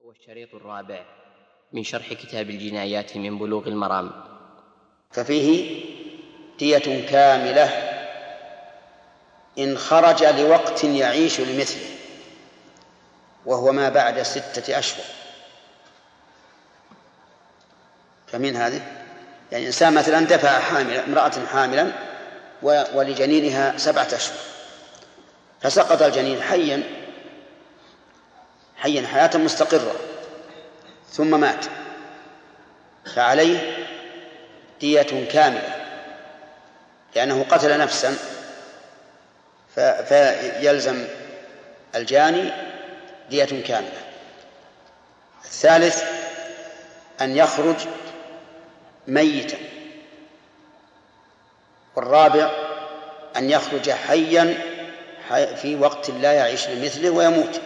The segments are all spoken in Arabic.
والشريط الرابع من شرح كتاب الجنايات من بلوغ المرام. ففيه دية كاملة إن خرج لوقت يعيش لمثله، وهو ما بعد 6 أشهر. فمن هذه يعني إنسان مثلا دفع امرأة حاملا ولجنينها 7 أشهر، فسقط الجنين حيا حياة مستقرة ثم مات، فعليه دية كاملة لأنه قتل نفسا، فيلزم الجاني دية كاملة. الثالث أن يخرج ميتا. والرابع أن يخرج حيا في وقت لا يعيش لمثله ويموت،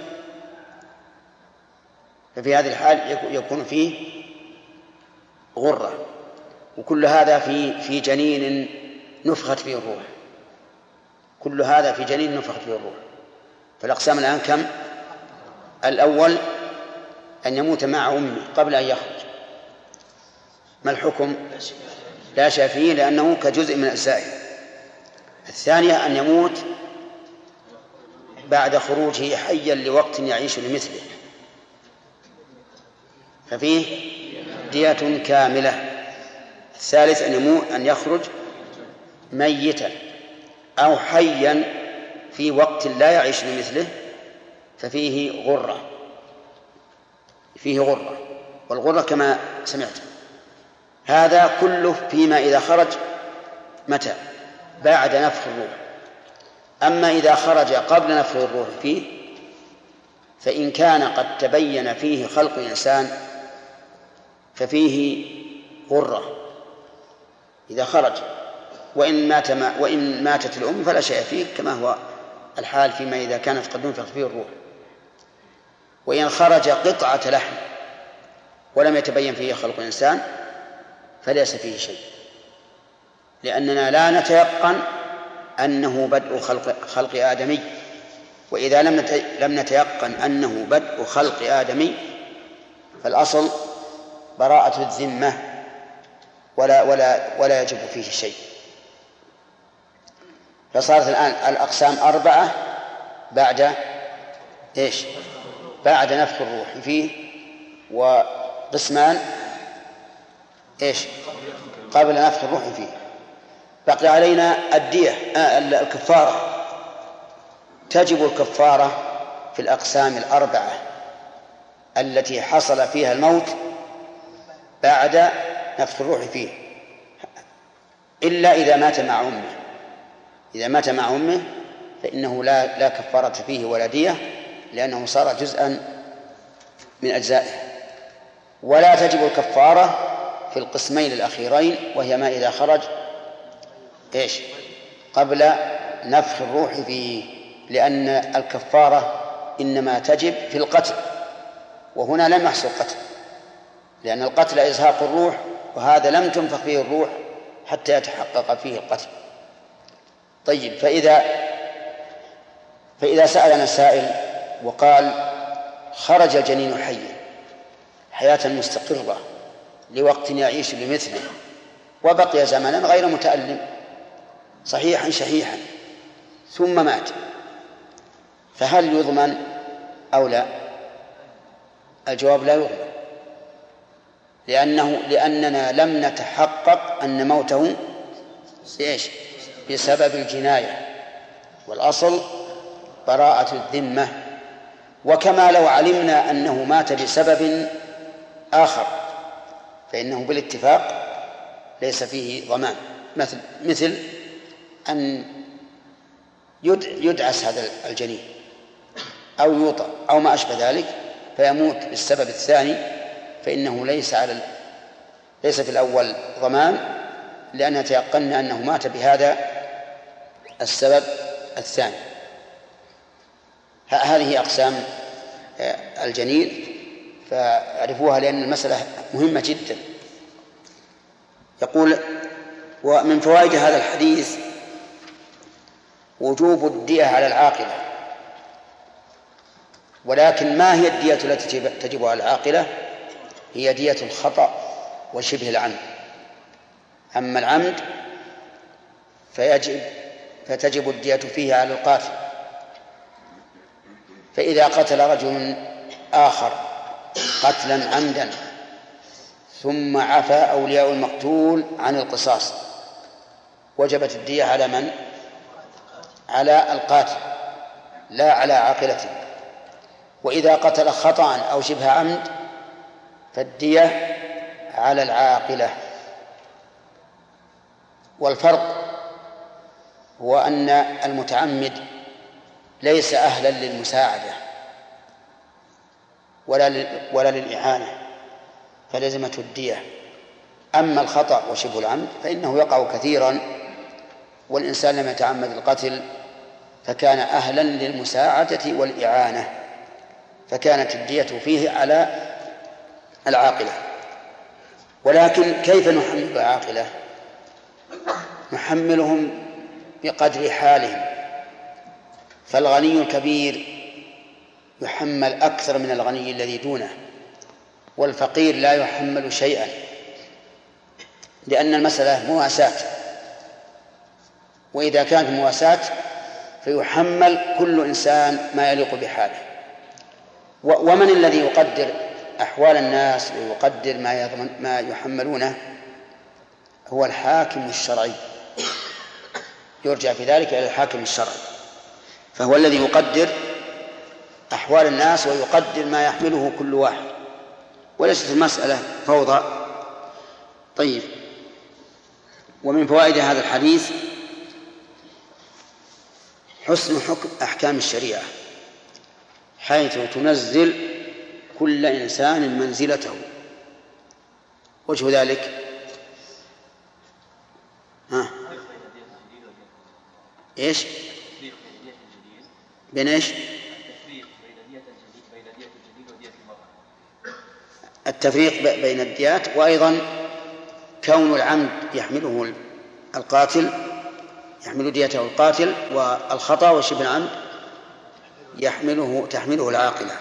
ففي هذه الحال يكون فيه غرة. وكل هذا في جنين نفخت فيه الروح، كل هذا في جنين نفخت فيه الروح. فالأقسام الآن كم؟ الأول أن يموت مع أمه قبل أن يخرج. ما الحكم؟ لا شيء فيه لأنه كجزء من أجزائه. الثانية أن يموت بعد خروجه حيا لوقت يعيش لمثله، ففيه دية كاملة. الثالث أن يخرج ميتا أو حيا في وقت لا يعيش لمثله، ففيه غرة، فيه غرة. والغرة كما سمعت. هذا كله فيما إذا خرج متى؟ بعد نفخ الروح. أما إذا خرج قبل نفخ الروح فيه، فإن كان قد تبين فيه خلق إنسان ففيه غرة إذا خرج، وإن ماتت الأم فلا شيء فيه، كما هو الحال فيما إذا كانت قد نفخت فيه الروح. وإن خرج قطعة لحم ولم يتبين فيه خلق إنسان فليس فيه شيء، لأننا لا نتيقن أنه بدء خلق آدمي. وإذا لم نتيقن أنه بدء خلق آدمي فالأصل براءة الذمة ولا يجب فيه شيء. فصارت الآن الأقسام 4 بعد إيش؟ بعد نفخ الروح فيه، وقسمان إيش؟ قبل نفخ الروح فيه. بقي علينا الدية، الكفارة. تجب الكفارة في الأقسام 4 التي حصل فيها الموت بعد نفخ الروح فيه، إلا إذا مات مع أمه. إذا مات مع أمه فإنه لا كفارة فيه ولا دية، لأنه صار جزءا من أجزائه. ولا تجب الكفارة في القسمين الأخيرين، وهي ما إذا خرج إيش؟ قبل نفخ الروح فيه، لأن الكفارة إنما تجب في القتل، وهنا لم يحصل قتل، لأن القتل إزهاق الروح، وهذا لم تنفخ فيه الروح حتى يتحقق فيه القتل. طيب، فإذا سألنا سائل وقال خرج الجنين حيا حياة مستقرة لوقت يعيش بمثله وبقي زمنا غير متألم صحيحا شحيحا ثم مات، فهل يضمن أو لا؟ الجواب لا يضمن، لأننا لم نتحقق أن موته بسبب الجناية، والأصل براءة الذمة. وكما لو علمنا أنه مات بسبب آخر فإنه بالاتفاق ليس فيه ضمان، مثل أن يدعس هذا الجنين أو يوطأ أو ما أشبه ذلك فيموت بالسبب الثاني، فإنه ليس في الأول ضمان، لأننا تيقنا أنه مات بهذا السبب الثاني. هذه أقسام الجنين، فاعرفوها لأن المسألة مهمة جدا. يقول: ومن فوائد هذا الحديث وجوب الدية على العاقلة، ولكن ما هي الدية التي تجب على العاقلة؟ هي دية الخطأ وشبه العمد. أما العمد فتجب الدية فيه على القاتل. فإذا قتل رجل آخر قتلا عمدا ثم عفى أولياء المقتول عن القصاص وجبت الدية على من؟ على القاتل لا على عاقلته. وإذا قتل خطأ أو شبه عمد فالدية على العاقلة. والفرق هو أن المتعمد ليس أهلا للمساعدة ولا للإعانة فلزمته الدية. أما الخطأ وشبه العمد فإنه يقع كثيرا، والإنسان لم يتعمد القتل فكان أهلا للمساعدة والإعانة فكانت الدية فيه على العاقلة. ولكن كيف نحمل العاقلة؟ نحملهم بقدر حالهم، فالغني الكبير يحمل أكثر من الغني الذي دونه، والفقير لا يحمل شيئا، لأن المسألة مواساة، وإذا كانت مواساة فيحمل كل إنسان ما يليق بحاله. ومن الذي يقدر أحوال الناس ويقدر ما يحملونه؟ هو الحاكم الشرعي، يرجع في ذلك إلى الحاكم الشرعي، فهو الذي يقدر أحوال الناس ويقدر ما يحمله كل واحد، وليست المسألة فوضى. طيب، ومن فوائد هذا الحديث حسن حكم أحكام الشريعة حيث تنزل كل إنسان منزلته. وجه ذلك إيش؟ بين إيش؟ التفريق بين الديات، وأيضا كون العمد يحمله القاتل يحمل ديته القاتل، والخطأ وشبه العمد تحمله العاقلة.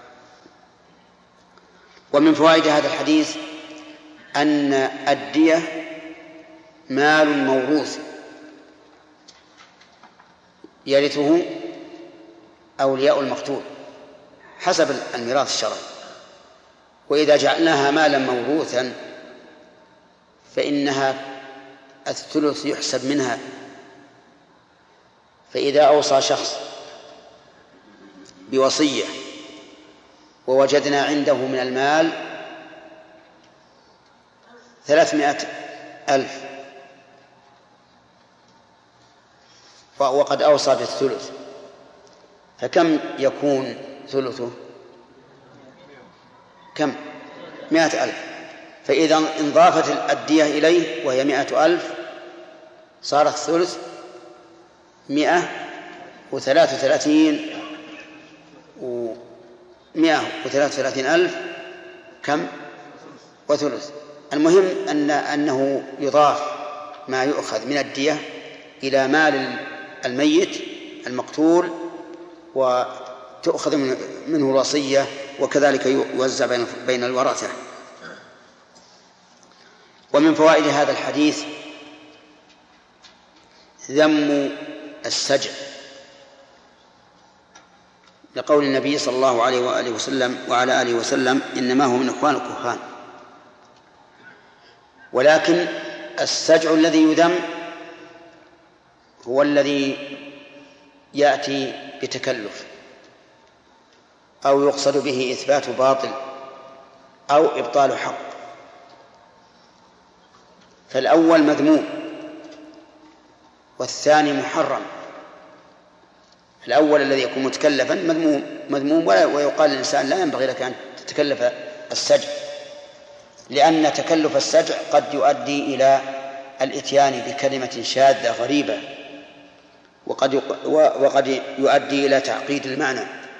ومن فوائد هذا الحديث أن الدية مال موروث يرثه أولياء المقتول حسب الميراث الشرعي، وإذا جعلناها مالا موروثا فإنها الثلث يحسب منها. فإذا أوصى شخص بوصية ووجدنا عنده من المال 300,000 وقد أوصى بالثلث، فكم يكون ثلثه؟ كم؟ 100,000. فإذا انضافت الدية إليه وهي 100,000 صار الثلث 133,000 كم؟ وثلث. المهم أنه يضاف ما يؤخذ من الدية إلى مال الميت المقتول وتؤخذ منه الوصية، وكذلك يوزع بين الورثة. ومن فوائد هذا الحديث ذم السجع، لقول النبي صلى الله عليه وآله وسلم وعلى آله وسلم إنما هو من إخوان الكهان. ولكن السجع الذي يذم هو الذي يأتي بتكلف أو يقصد به إثبات باطل أو إبطال حق، فالأول مذموم والثاني محرم. الأول الذي يكون متكلفا مذموم ويقال للإنسان لا ينبغي لك أن تتكلف السجع، لأن تكلف السجع قد يؤدي إلى الإتيان بكلمة شاذة غريبة، وقد يؤدي إلى تعقيد المعنى.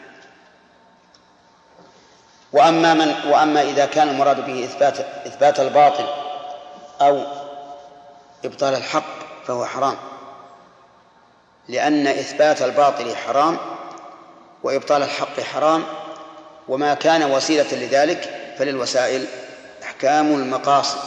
وأما إذا كان المراد به إثبات الباطل أو إبطال الحق فهو حرام، لأن إثبات الباطل حرام وإبطال الحق حرام، وما كان وسيلة لذلك فللوسائل أحكام المقاصد.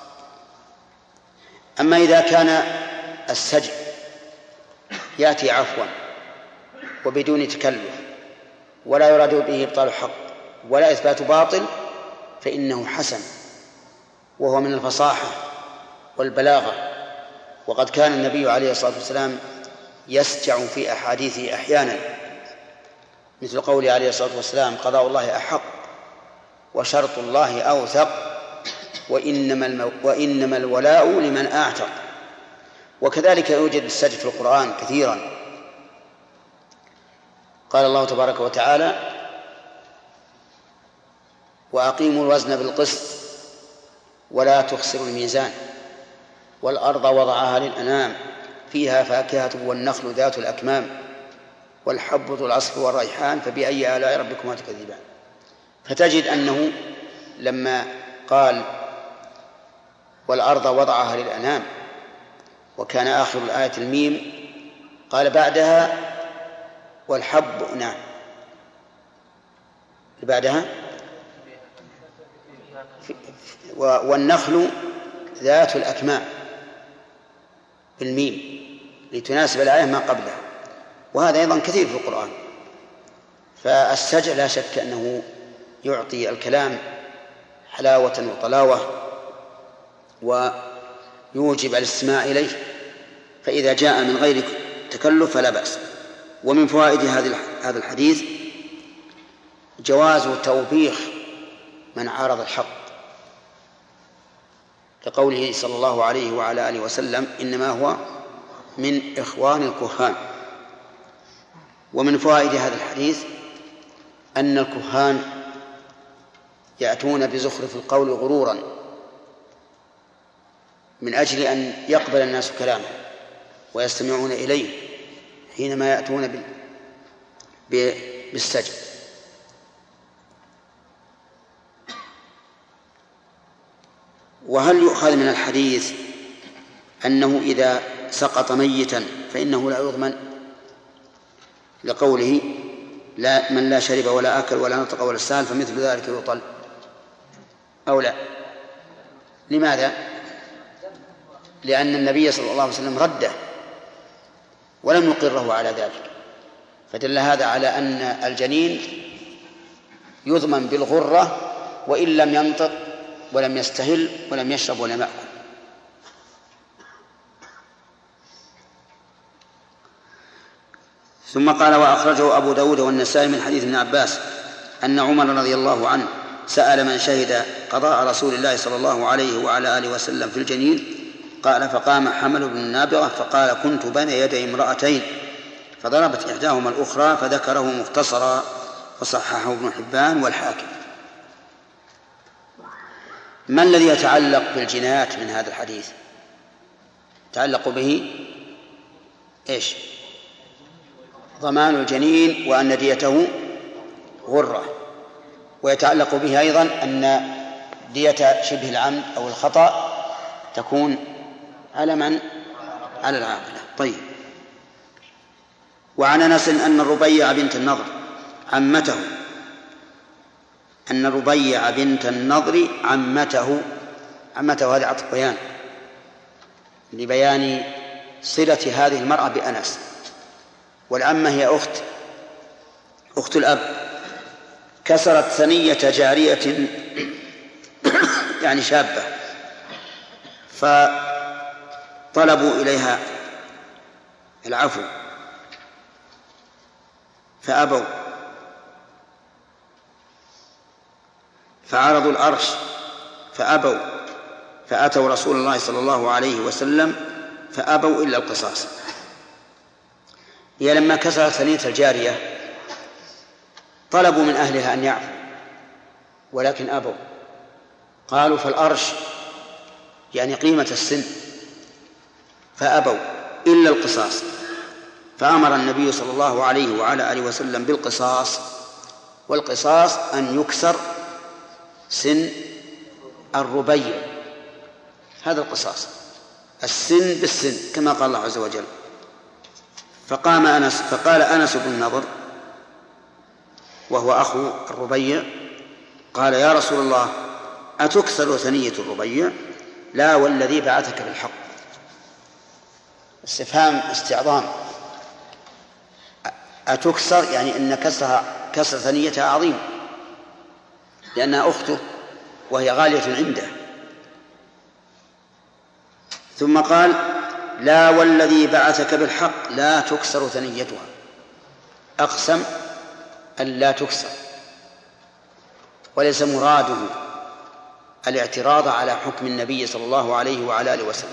أما إذا كان السجع يأتي عفوا وبدون تكلف ولا يراد به إبطال حق ولا إثبات باطل فإنه حسن، وهو من الفصاحة والبلاغة. وقد كان النبي عليه الصلاة والسلام يسجع في أحاديثه أحيانا، مثل قوله عليه الصلاة والسلام: قضاء الله أحق وشرط الله أوثق وإنما الولاء لمن أعتق. وكذلك يوجد السجع في القرآن كثيرا. قال الله تبارك وتعالى: وأقيموا الوزن بالقسط ولا تخسروا الميزان والأرض وضعها للأنام فيها فاكهة والنخل ذات الأكمام والحب ذو العصف والريحان فبأي آلاء ربكما تكذبان. فتجد أنه لما قال والأرض وضعها للأنام وكان آخر الآية الميم قال بعدها والحب، نعم، بعدها والنخل ذات الأكمام بالميم لتناسب الآية ما قبلها. وهذا أيضا كثير في القرآن. فالسجع لا شك أنه يعطي الكلام حلاوة وطلاوة ويوجب الاستماع إليه، فإذا جاء من غير تكلف فلا بأس. ومن فوائد هذا الحديث جواز توبيخ من عارض الحق، كقوله صلى الله عليه وعلى آله وسلم: إنما هو من إخوان الكهان. ومن فوائد هذا الحديث أن الكهان يأتون بزخرف القول غرورا من أجل أن يقبل الناس كلامه ويستمعون إليه حينما يأتون بالسجع. وهل يؤخذ من الحديث أنه إذا سقط ميتا فإنه لا يضمن، لقوله: لا من لا شرب ولا أكل ولا نطق ولا استهل فمثل ذلك يطل، أو لا؟ لماذا؟ لأن النبي صلى الله عليه وسلم رده ولم يقره على ذلك، فدل هذا على أن الجنين يضمن بالغرة وإن لم ينطق ولم يستهل ولم يشرب ولم يأكل. ثم قال: وأخرجه أبو داود والنسائي من حديث ابن عباس أن عمر رضي الله عنه سأل من شهد قضاء رسول الله صلى الله عليه وعلى آله وسلم في الجنين، قال: فقام حمل بن النابغة فقال: كنت بين يدي امرأتين فضربت إحداهما الأخرى، فذكره مختصرا وصححه ابن حبان والحاكم. ما الذي يتعلق بالجنايات من هذا الحديث؟ يتعلق به إيش؟ ضمان الجنين وأن ديته غرة، ويتعلق به أيضا أن دية شبه العمد أو الخطأ تكون على من؟ على العاقلة. طيب. وعن أنس أن الربيع بنت النضر عمته هذا عطف بيان لبيان صلة هذه المرأة بأنس، والعمة هي أخت الأب، كسرت ثنية جارية يعني شابة، فطلبوا إليها العفو فأبوا، فعرضوا العرش فأبوا، فأتوا رسول الله صلى الله عليه وسلم فأبوا إلا القصاص. هي لما كسرت ثنية الجارية طلبوا من أهلها أن يعفوا ولكن أبوا، قالوا فالأرش يعني قيمة السن، فأبوا إلا القصاص، فأمر النبي صلى الله عليه وعلى آله وسلم بالقصاص، والقصاص أن يكسر سن الربيع، هذا القصاص، السن بالسن كما قال الله عز وجل. فقال أنس بن النضر وهو أخو الربيع، قال: يا رسول الله، أتكسر ثنية الربيع؟ لا والذي بعثك بالحق. استفهام استعظام. أتكسر يعني أن كسر ثنيتها عظيم، لأنها أخته وهي غالية عنده. ثم قال: لا والذي بعثك بالحق لا تكسر ثنيتها. أقسم أن لا تكسر، وليس مراده الاعتراض على حكم النبي صلى الله عليه وعلى آله وسلم،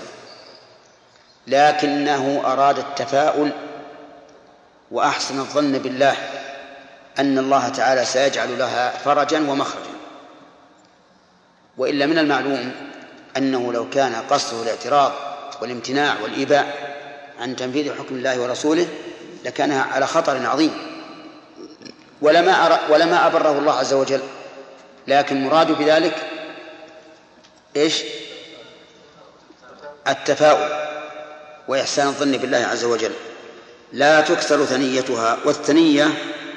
لكنه أراد التفاؤل وأحسن الظن بالله أن الله تعالى سيجعل لها فرجا ومخرجا. وإلا من المعلوم أنه لو كان قصده الاعتراض والامتناع والإباء عن تنفيذ حكم الله ورسوله لكان على خطر عظيم، ولما أبره الله عز وجل. لكن مراد بذلك إيش؟ التفاؤل وإحسان الظن بالله عز وجل. لا تكسر ثنيتها. والثنية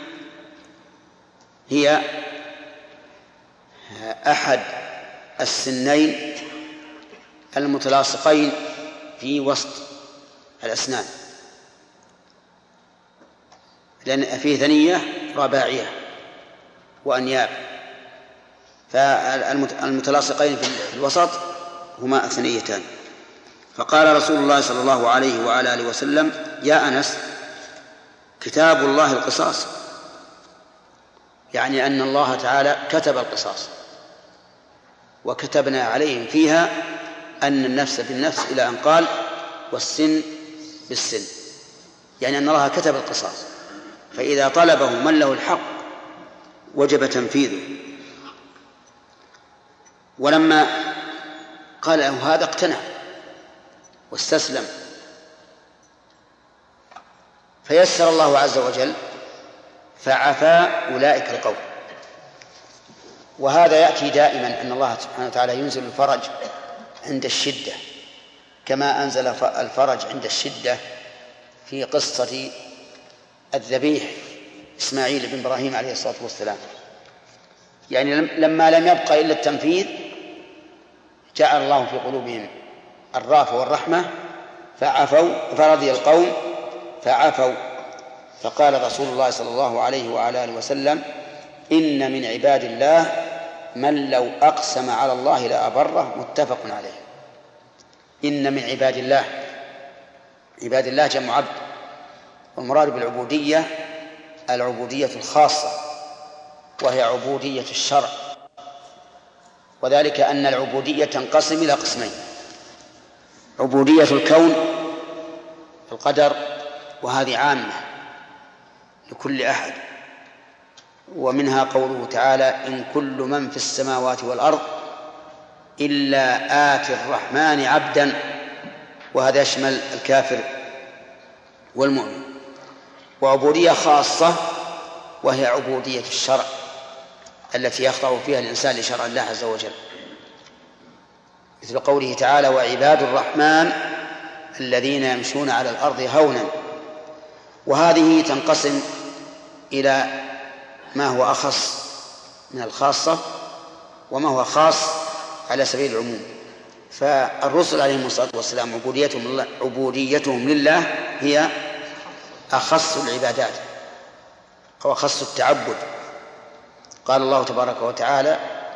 هي أحد السنين المتلاصقين في وسط الأسنان، لأن فيه ثنية رباعية وأنياب، فالمتلاصقين في الوسط هما الثنيتان. فقال رسول الله صلى الله عليه وعلى آله وسلم: يا أنس، كتاب الله القصاص، يعني أن الله تعالى كتب القصاص، وكتبنا عليهم فيها أن النفس بالنفس إلى أن قال: والسن بالسن، يعني أن الله كتب القصاص، فإذا طلبه من له الحق وجب تنفيذه. ولما قال له هذا اقتنع واستسلم، فيسر الله عز وجل فعفا أولئك القوم. وهذا يأتي دائما أن الله سبحانه وتعالى ينزل الفرج عند الشدة، كما أنزل الفرج عند الشدة في قصة الذبيح إسماعيل بن إبراهيم عليه الصلاة والسلام. يعني لما لم يبقى إلا التنفيذ جعل الله في قلوبهم الرأفة والرحمة فعفوا، فرضي القوم فعفوا. فقال رسول الله صلى الله عليه وعلى آله وسلم: إن من عباد الله من لو أقسم على الله لأبره. متفق عليه. إن من عباد الله، عباد الله جمع عبد، والمراد بالعبودية العبودية الخاصة، وهي عبودية الشرع، وذلك أن العبودية تنقسم إلى قسمين: عبودية الكون القدر، وهذه عامة لكل أحد، ومنها قوله تعالى: إن كل من في السماوات والأرض إلا آتي الرحمن عبدا، وهذا يشمل الكافر والمؤمن. وعبودية خاصة وهي عبودية الشرع التي يخضع فيها الإنسان لشرع الله عز وجل، مثل قوله تعالى: وعباد الرحمن الذين يمشون على الأرض هونا. وهذه تنقسم إلى ما هو أخص من الخاصة وما هو خاص على سبيل العموم. فالرسل عليهم الصلاة والسلام عبوديتهم لله هي أخص العبادات أو أخص التعبد. قال الله تبارك وتعالى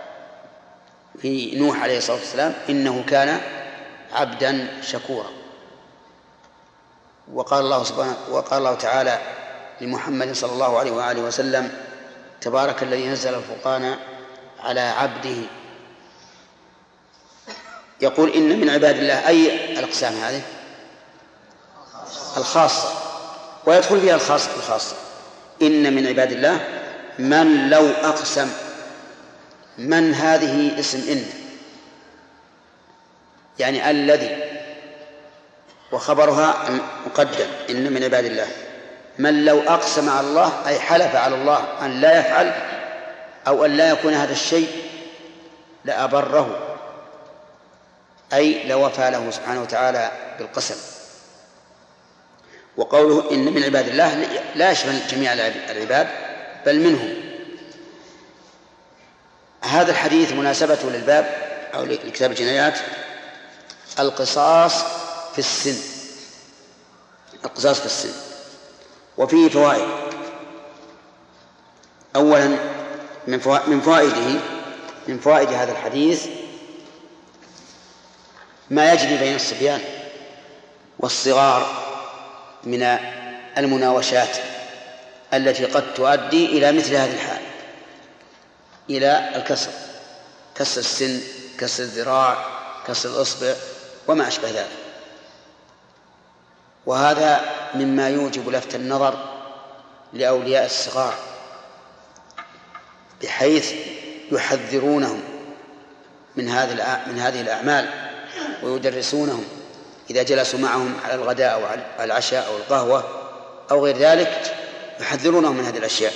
في نوح عليه الصلاة والسلام: إنه كان عبدا شكورا. وقال الله تعالى لمحمد صلى الله عليه وآله وسلم: تبارك الذي نزل الفرقان على عبده. يقول: إن من عباد الله. أي الأقسام هذه؟ الخاصة، ويدخل فيها الخاصة. إن من عباد الله من لو أقسم. من هذه اسم إن، يعني الذي، وخبرها مقدم. إن من عباد الله من لو أقسم على الله، أي حلف على الله أن لا يفعل أو أن لا يكون هذا الشيء لأبره، أي لوفى له سبحانه وتعالى بالقسم. وقوله إن من عباد الله لا يشمل جميع العباد بل منهم، هذا الحديث مناسبته للباب أو لكتاب الجنايات القصاص في السن، القصاص في السن. وفيه فوائد. أولا من فوائد هذا الحديث ما يجري بين الصبيان والصغار من المناوشات التي قد تؤدي إلى مثل هذه الحال، إلى الكسر، كسر السن، كسر الذراع، كسر الإصبع وما أشبه ذلك. وهذا مما يوجب لفت النظر لأولياء الصغار بحيث يحذرونهم من هذه الأعمال، ويدرسونهم إذا جلسوا معهم على الغداء أو على العشاء أو القهوة أو غير ذلك، يحذرونهم من هذه الأشياء.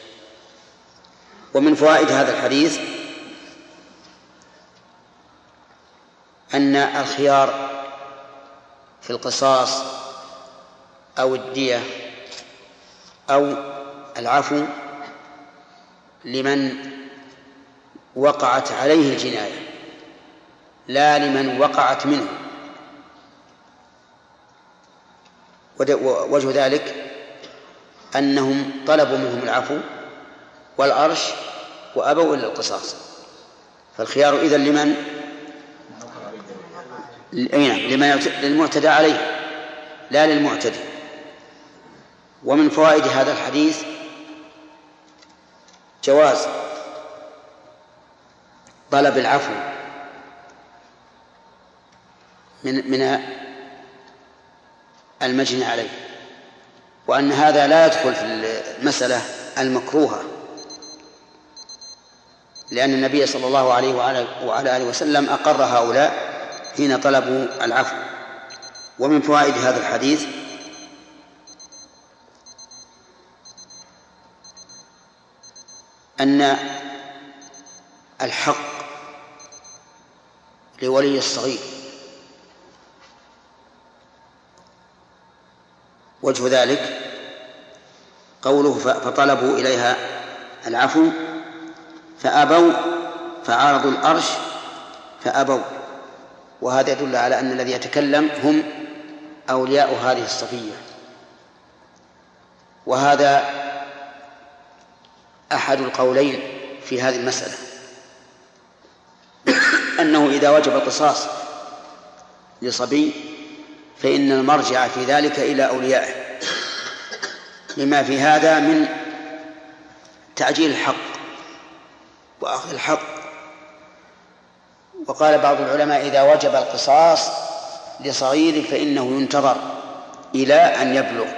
ومن فوائد هذا الحديث أن الخيار في القصاص أو الدية أو العفو لمن وقعت عليه الجناية لا لمن وقعت منه. وجه ذلك أنهم طلبوا منهم العفو والأرش وأبوا إلا القصاص، فالخيار إذن للمعتدى عليه لا للمعتدي. ومن فوائد هذا الحديث جواز طلب العفو من المجني عليه، وأن هذا لا يدخل في المسألة المكروهة، لأن النبي صلى الله عليه وعلى آله وسلم أقر هؤلاء حين طلبوا العفو. ومن فوائد هذا الحديث أن الحق لولي الصغير. وجه ذلك قوله فطلبوا إليها العفو فأبوا، فعارضوا الأرش فأبوا، وهذا يدل على أن الذي يتكلم هم أولياء هذه الصفية. وهذا أحد القولين في هذه المسألة، أنه إذا وجب القصاص لصبي فإن المرجع في ذلك إلى أوليائه، لما في هذا من تعجيل الحق وأخذ الحق. وقال بعض العلماء إذا وجب القصاص لصغير فإنه ينتظر إلى أن يبلغ،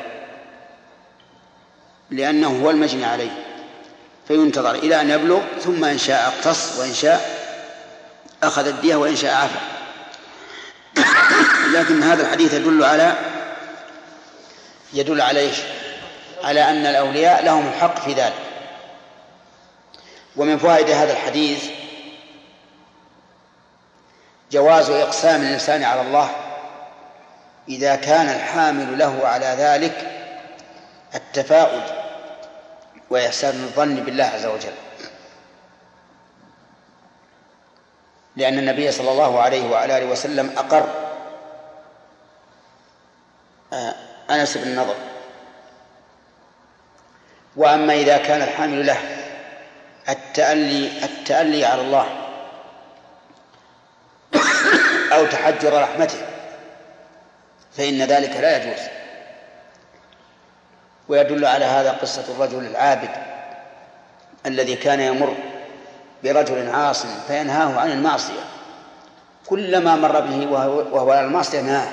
لأنه هو المجني عليه، فينتظر إلى أن يبلغ، ثم إن شاء اقتص وإن شاء أخذ الدية وإن شاء عفا. لكن هذا الحديث يدل على أن الأولياء لهم الحق في ذلك. ومن فوائد هذا الحديث جواز إقسام الإنسان على الله إذا كان الحامل له على ذلك التفاؤل وإحسان الظن بالله عز وجل، لأن النبي صلى الله عليه وعلى آله وسلم أقر أنس بن النضر. وأما إذا كان الحامل له التألي على الله أو تحجر رحمته فإن ذلك لا يجوز. ويدل على هذا قصة الرجل العابد الذي كان يمر برجل عاص فينهاه عن المعصية، كلما مر به وهو على المعصية نهاه،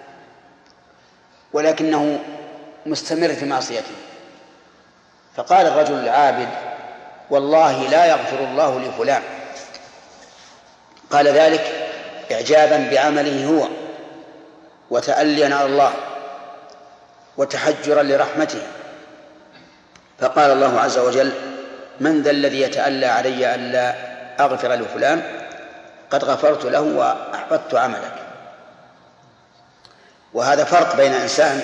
ولكنه مستمر في معصيته. فقال الرجل العابد والله لا يغفر الله لفلان، قال ذلك إعجابا بعمله هو وتأليا على الله وتحجرا لرحمته. فقال الله عز وجل من ذا الذي يتألى علي ألا أغفر لفلان قد غفرت له وأحبطت عملك. وهذا فرق بين إنسان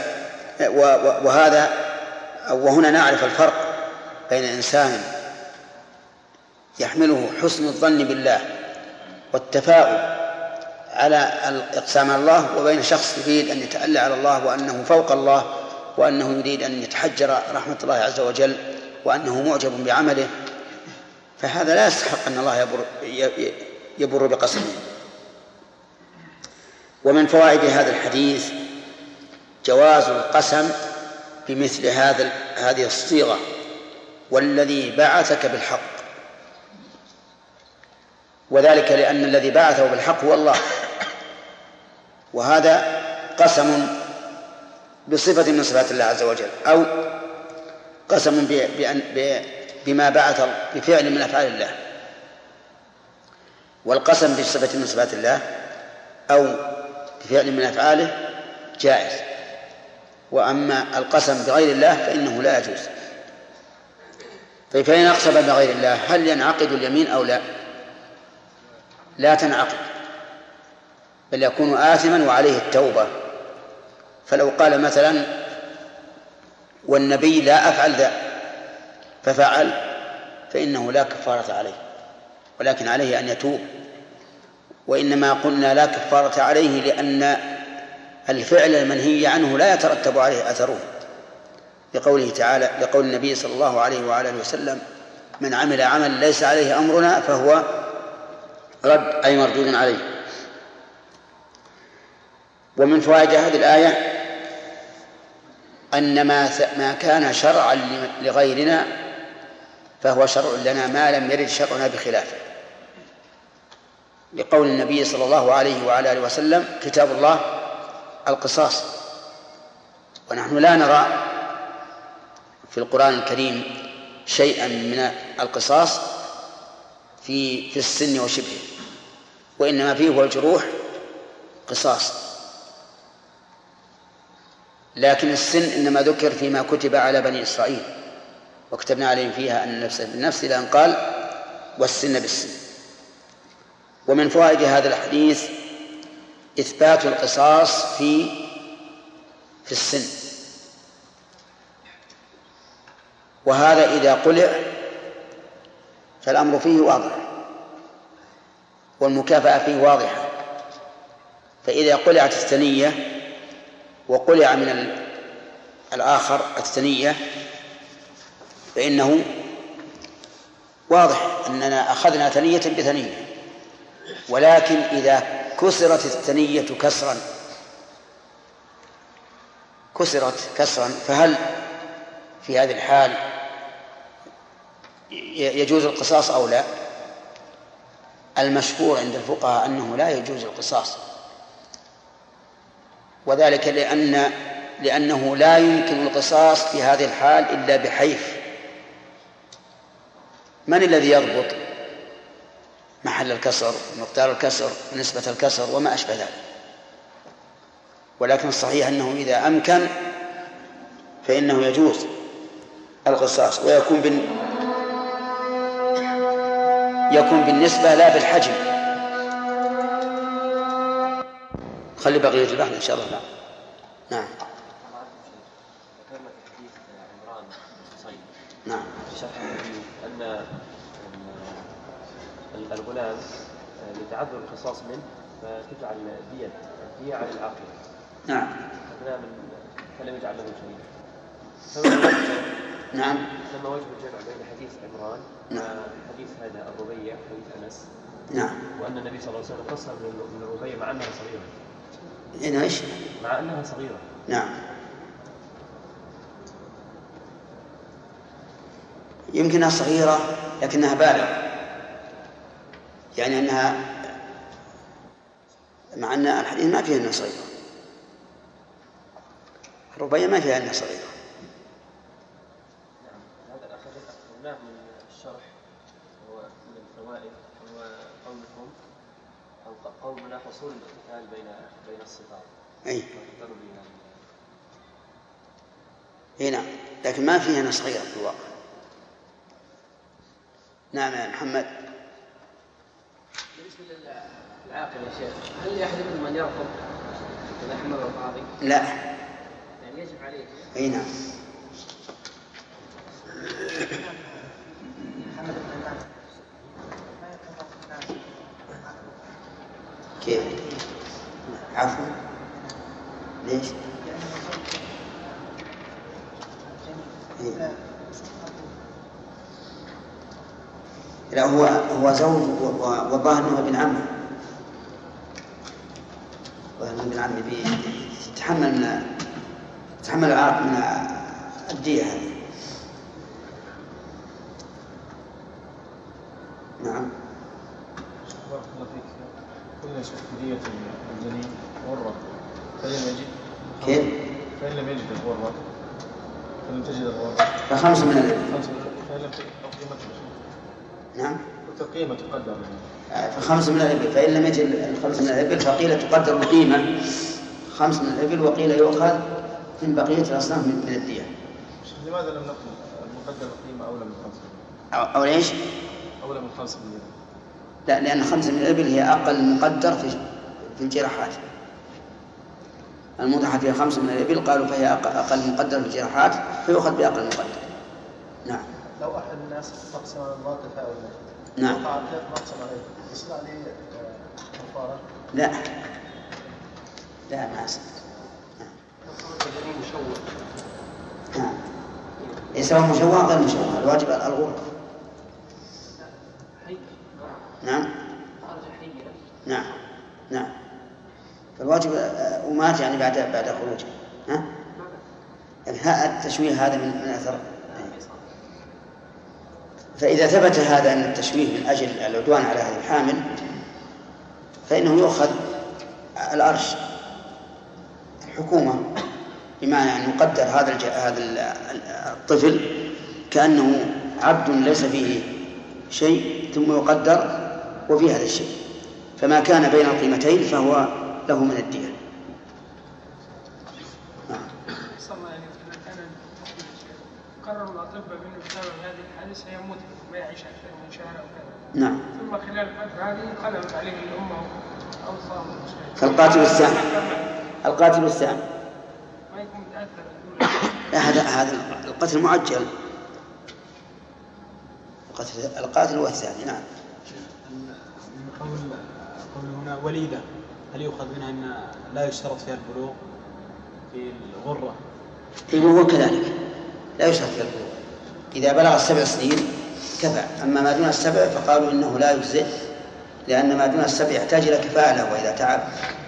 وهنا نعرف الفرق بين إنسان يحمله حسن الظن بالله والتفاؤل على الإقسام على الله، وبين شخص يريد أن يتألى على الله وأنه فوق الله، وأنه يريد أن يتحجر رحمة الله عز وجل، وأنه معجب بعمله، فهذا لا يستحق أن الله يبر بقسمه. ومن فوائد هذا الحديث جواز القسم بمثل هذه الصيغة: والذي بعثك بالحق، وذلك لأن الذي بعثه بالحق هو الله، وهذا قسم بصفة من صفات الله عز وجل، أو قسم بما بعث بفعل من أفعال الله. والقسم بصفة من صفات الله أو بفعل من أفعاله جائز، وأما القسم بغير الله فإنه لا يجوز. فإن أقسم بغير الله هل ينعقد اليمين أو لا؟ لا تنعقد، بل يكون آثما وعليه التوبة. فلو قال مثلا: والنبي لا أفعل ذا، ففعل، فإنه لا كفارة عليه، ولكن عليه أن يتوب. وإنما قلنا لا كفارة عليه لأن الفعل المنهي عنه لا يترتب عليه أثره، لقوله تعالى، لقول النبي صلى الله عليه وآله وسلم: من عمل عمل ليس عليه أمرنا فهو رد، أي مردود عليه. ومن فوائد هذه الآية أن ما كان شرعا لغيرنا فهو شرع لنا ما لم يرد شرعنا بخلافه، لقول النبي صلى الله عليه وعلى آله وسلم: كتاب الله القصاص. ونحن لا نرى في القرآن الكريم شيئا من القصاص في السن وشبهه، وإنما فيه هو الجروح قصاص، لكن السن إنما ذكر فيما كتب على بني إسرائيل، وكتبنا عليهم فيها أن النفس بالنفس، إلى أن قال: والسن بالسن. ومن فوائد هذا الحديث إثبات القصاص في السن، وهذا إذا قلع فالأمر فيه واضح، والمكافأة فيه واضحة. فإذا قلعت الثنية وقلع من الآخر الثنية فإنه واضح أننا أخذنا ثنية بثنية. ولكن إذا كسرت الثنية كسرا فهل في هذه الحال يجوز القصاص أو لا؟ المشهور عند الفقهاء أنه لا يجوز القصاص، وذلك لأنه لا يمكن القصاص في هذه الحال إلا بحيف. من الذي يضبط محل الكسر، مقدار الكسر، نسبة الكسر، وما أشبه ذلك؟ ولكن الصحيح أنه إذا أمكن فإنه يجوز القصاص، ويكون بالنسبة لا بالحجم. خلي بقية البحث إن شاء الله. نعم. نعم. أن الغلام يتعذر القصاص منه فتجعل الدية على العاقل. نعم. الغلام فلم يجعل له شيء. نعم. لما وجه الجمع بين حديث عمران وحديث هذا الربيع حديث أنس. نعم. وأن النبي صلى الله عليه وسلم قصر من الربيع مع أنها صغيرة. إن إيش؟ مع أنها صغيرة. نعم. يمكنها صغيرة لكنها بالغة، يعني أنها مع أن الحديث ما فيها أنها صغيرة، الربيع ما فيها أنها صغيرة. نعم. هذا أخذناه من الشرح ومن الفوائد هو قولكم أو قولنا حصول الاقتتال بين الصفات. أي. هنا لكن ما فيها أنها صغيرة في الواقع. نعم يا محمد. بالنسبة للعاقل يا شيخ، هل يحرم من يرفض إذا حمل القاضي؟ لا. يعني يجب عليه. أي نعم. كيف؟ عفوا ليش؟ لا هو زوج والله انه ابن عمه، وانه ابن عمه تتحمل العاق من الدية هذه. نعم. بارك الله فيك. قلنا دية الجنين غرة، فإن لم يجد كيف؟ فإن لم يجد الغرة، فلم تجد الغرة فخمس من الإبل. فإن لم تجد قيمته. نعم. القيمة تقدر فخمس من الإبل، فإن لم يجد الخمس من الإبل فقيل تقدر بقيمة خمس من الإبل، وقيل يؤخذ من بقية الأصناف من الدية. لماذا لم نقل المقدر القيمة أولى من خمس؟ أو ليش؟ أولى من 5 مليون. لا، لأن 5 من الإبل هي أقل مقدر في الجراحات. الموضحة فيها 5 من الإبل، قالوا فهي أقل مقدر في الجراحات، فيؤخذ بأقل مقدر. نعم. لو أحد الناس أقسم على الله تفاؤلا، نعم، وقع الثلاث ما أقسم عليه، يصير عليه كفارة؟ لا ما أسمع. نعم، سواء مشوه غير مشوه، الواجب الغرة. نعم نعم، فالواجب ومات يعني بعد خروجه. يعني التشويه هذا من أثر. فإذا ثبت هذا أن التشويه من أجل العدوان على هذه الحامل، فإنه يؤخذ الأرش الحكومة، بمعنى أن يقدر هذا الطفل كأنه عبد ليس فيه شيء، ثم يقدر وفي هذا الشيء، فما كان بين القيمتين فهو له من الدية. قرروا الأطباء بأنه بسبب هذه الحادثة يموت ما يعيش أكثر من شهر أو كذا. نعم. ثم خلال الفترة هذه انقلبت عليه الأمة أو صار فالقاتل الثاني ما يكون متأثر. لا، هذا القتل معجل. القاتل هو الثاني. نعم. قول هنا وليدة، هل يؤخذ منها أن لا يشترط فيها البلوغ في الغرة؟ هو كذلك لا يشترط فيها البلوغ، إذا بلغ 7 سنين كفى. أما ما دون 7 فقالوا إنه لا يجزئ، لأن ما دون 7 يحتاج إلى كفالة وإذا تعب.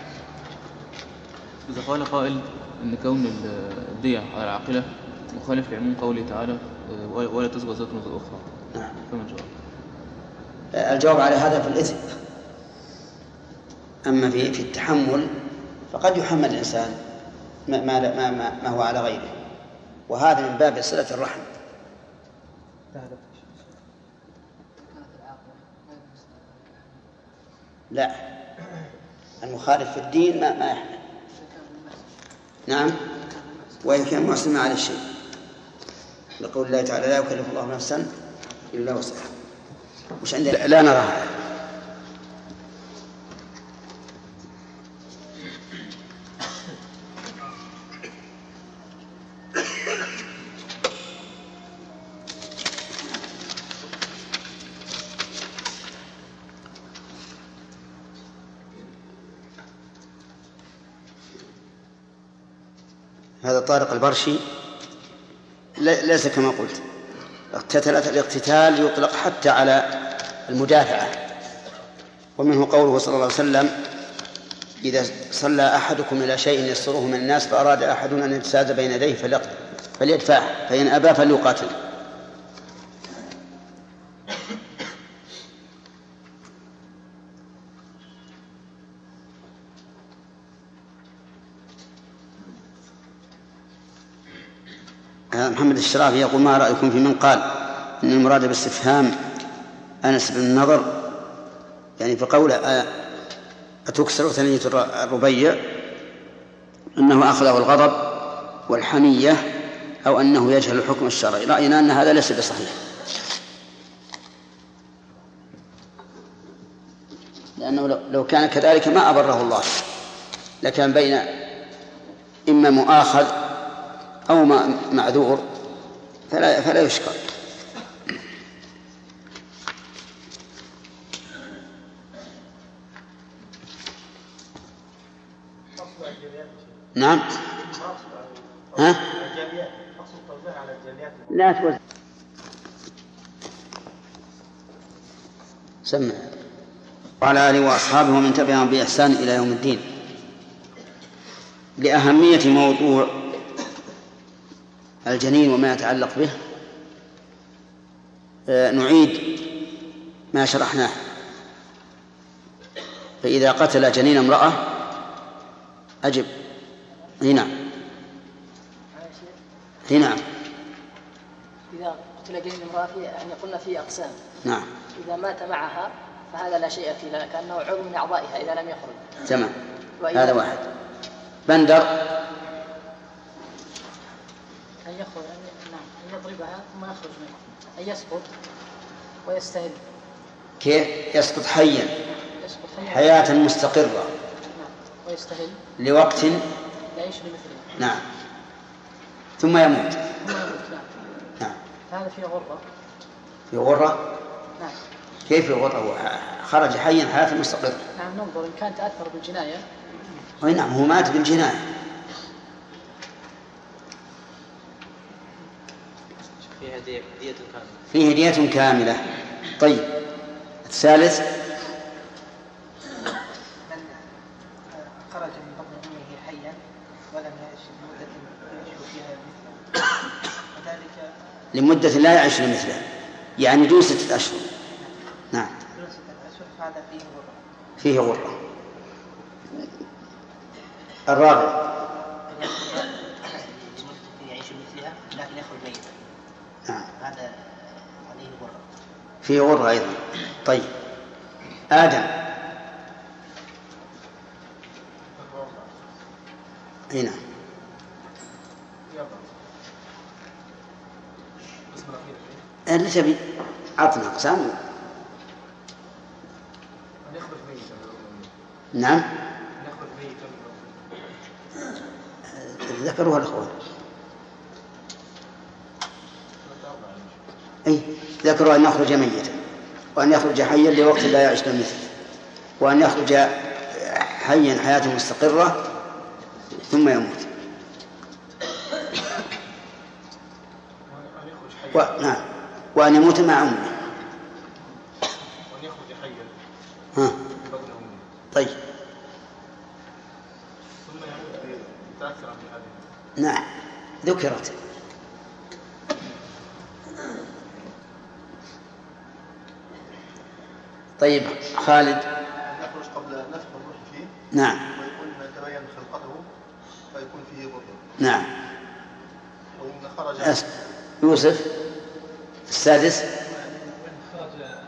إذا قال قائل أن كون الدية على العاقلة مخالف لعموم قوله تعالى ولا تزكى وزرة وزر أخرى، نعم، فما الجواب؟ الجواب على هذا في الإثم. أما في التحمل فقد يحمل الإنسان ما هو على غيره، وهذا من باب صلة الرحم. لا، المخالف في الدين ما يحمل. نعم، وإن كان محسن على الشيء، لقول الله تعالى لا يكلف الله نفسا إلا وسعها. مش عندنا، لا نراها. هذا طارق البرشي ليس كما قلت. الاقتتال يطلق حتى على المدافعة، ومنه قوله صلى الله عليه وسلم إذا صلى أحدكم إلى شيء يسره من الناس فأراد أحدنا أن يتساد بين يديه فليدفعه، فإن أبى فليقاتل. محمد الشرافي يقول ما رأيكم في من قال إن المراد بالاستفهام أنس بن النضر، يعني في قوله أتكسر ثنية الربيع، أنه أخذه الغضب والحمية أو أنه يجهل الحكم الشرعي. رأينا أن هذا ليس بصحيح، لأنه لو كان كذلك ما أبره الله، لكان بين إما مؤاخذ أو معذور فلا يشكر. نعم. ها؟ لا توزع. سمع. وعلى آله وأصحابه ومن تبعهم بإحسان إلى يوم الدين. لأهمية موضوع الجنين وما يتعلق به نعيد ما شرحناه. فإذا قتل جنين امرأة أجب. هنا إذا قتل جنين امرأة يعني قلنا فيه أقسام. نعم. إذا مات معها فهذا لا شيء فيه كأنه عضو من أعضائها إذا لم يخرج. تمام. هذا واحد. بندر أن يخرج أن يضربها ثم يخرج منه أن يسقط ويستهل. كيف يسقط حيا حياة مستقرة. نعم. ويستهل لوقت لا يعيش بمثله. نعم. ثم يموت. نعم. هذا فيه غرة. في غرة. نعم. كيف الغرة؟ خرج حيا حياة مستقرة. نعم. ننظر إن كان تأثر بالجناية. نعم هو مات بالجناية. فيه هدية كاملة. طيب الثالث خرج من بطن أمه حيا ولم يعش لمدة يعيش فيها مثله وذلك لمدة لا يعيش لمثله يعني دون 6 أشهر. نعم. دون 6 أشهر هذا فيه غرة. فيه غرة. الرابع يعيش مثلها لكن يخرج ميتا. نعم. هذا عليه غرة. فيه غرة أيضا. طيب آدم هنا اللي تبي عطنا أقسام. نعم ذكروها الأخوان. أي ذكروا أن يخرج ميتا وأن يخرج حيا لوقت لا يعيش مثله وأن يخرج حيا حياة مستقرة ثم يموت. نعم. وأن يموت مع أمه. وأن يخرج حيا. طيب. ثم يموت يتأثر بهذه. نعم ذكرت. طيب خالد. يخرج قبل نفخ الروح فيه. نعم. ويكون تبين خلقته فيكون فيه غرة. نعم. وإن خرج يوسف السادس. خرج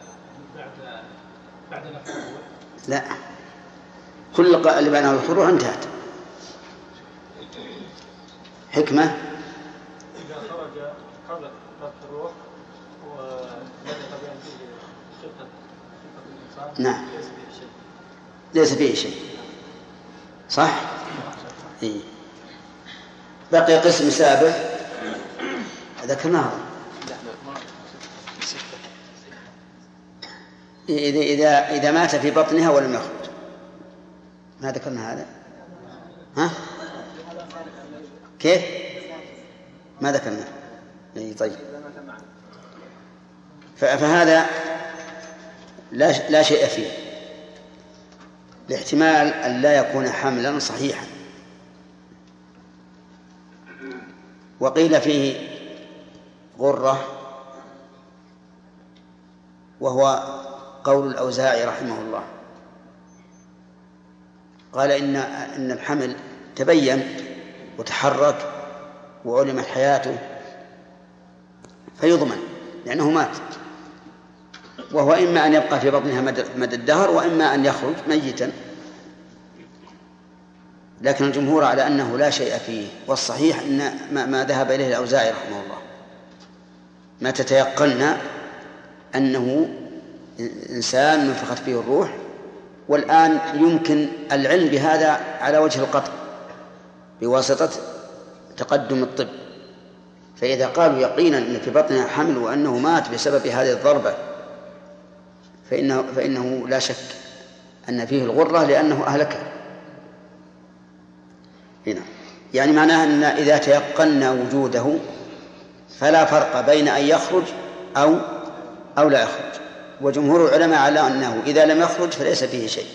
بعد نفخ الروح. لا كل اللي بعد نفخ الروح انتهت. حكمة. إذا خرج قبل نفخ الروح ولم يتبين فيه خلقة الإنسان. نعم. ليس فيه شيء. صح؟ إيه. بقي قسم سابع ذكرناه. إذا مات في بطنها ولم يخرج ما ذكرنا هذا. ها؟ كيف؟ ما ذكرنا. إيه طيب. فهذا لا شيء فيه لاحتمال أن لا يكون حملا صحيحا. وقيل فيه غرة وهو قول الأوزاعي رحمه الله قال إن الحمل تبين وتحرك وعلمت حياته فيضمن لأنه مات وهو إما أن يبقى في بطنها مدى الدهر وإما أن يخرج ميتا. لكن الجمهور على أنه لا شيء فيه والصحيح أن ما ذهب إليه الأوزاعي رحمه الله ما تتيقن أنه إنسان نفخت فيه الروح. والآن يمكن العلم بهذا على وجه القطع بواسطة تقدم الطب. فإذا قالوا يقينا أن في بطنها حمل وأنه مات بسبب هذه الضربة فإنه لا شك أن فيه الغرة لأنه أهلكه. هنا يعني معناها أن إذا تيقنا وجوده فلا فرق بين أن يخرج أو لا يخرج. وجمهور العلماء على أنه إذا لم يخرج فليس فيه شيء،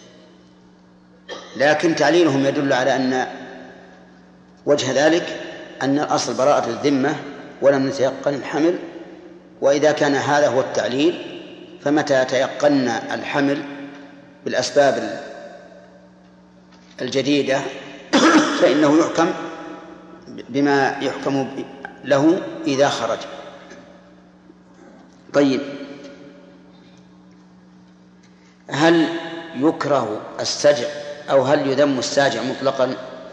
لكن تعليلهم يدل على أن وجه ذلك أن الأصل براءة الذمة ولم نتيقن الحمل. وإذا كان هذا هو التعليل فمتى تيقنا الحمل بالأسباب الجديدة فإنه يحكم بما يحكم له إذا خرج. طيب، هل يكره السجع أو هل يذم الساجع مطلقا؟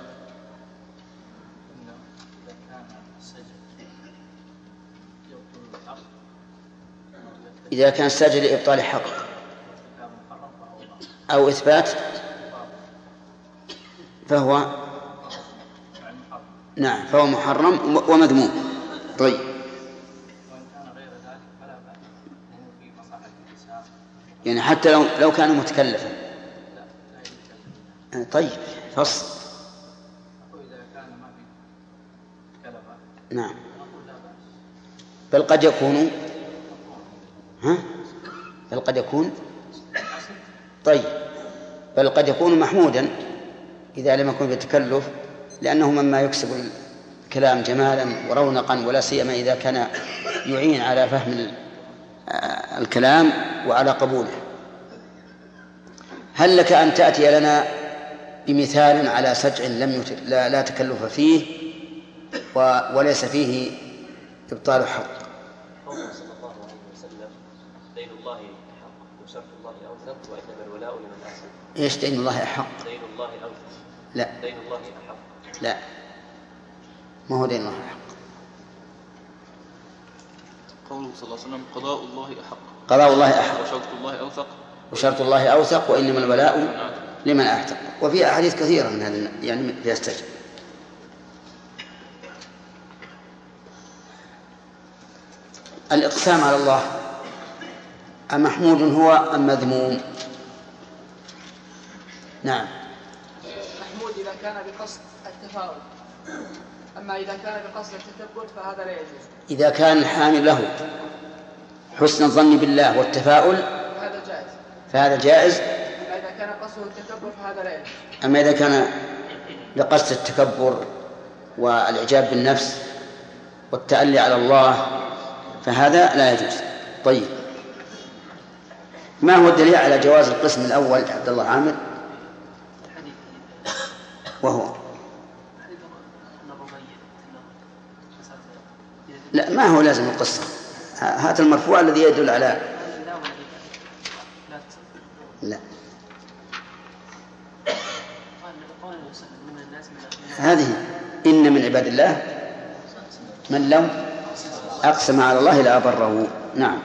إذا كان الساجع لإبطال حق أو إثبات فهو نعم فهو محرم ومذموم. طيب، يعني حتى لو كان متكلفا. طيب، فصل. نعم، بل قد يكون بل قد يكون طيب بل قد يكون محمودا إذا لم يكن بتكلف، لأنه مما يكسب الكلام جمالا ورونقا، ولا سيما إذا كان يعين على فهم الكلام وعلى قبوله. هل لك أن تأتي لنا بمثال على سجع لا تكلف فيه وليس فيه إبطال حق؟ قوله صلى الله عليه وسلم: دين الله حق وشرط الله أوثق وإنما الولاء لمن أحسن. إيش دين الله أحق؟ دين الله أوثق. لا، دين الله أحق. لا، ما هو دين الله أحق. قوله صلى الله عليه وسلم: قضاء الله أحق. قضاء الله أحق وشرط الله أوثق. وشرط الله أوثق وإنما الولاء لمن أعتق. وفي أحاديث كثيرة من هذا يعني في استجب. الإقسام على الله أمحمود هو أم مذموم؟ نعم، محمود إذا كان بقصد التفاؤل، أما إذا كان بقصد التثبت فهذا لا يجوز. إذا كان الحامل له حسن الظن بالله والتفاؤل فهذا جائز. أما إذا كان قصده التكبر فهذا لا يجوز. أما إذا كان بقصد التكبر والإعجاب بالنفس والتألي على الله فهذا لا يجوز. طيب، ما هو الدليل على جواز القسم الأول عبد الله عامر؟ وهو لا، ما هو لازم القصة. هذا المرفوع الذي يدل على لا، هذه إن من عباد الله من لو أقسم على الله لأبره. نعم.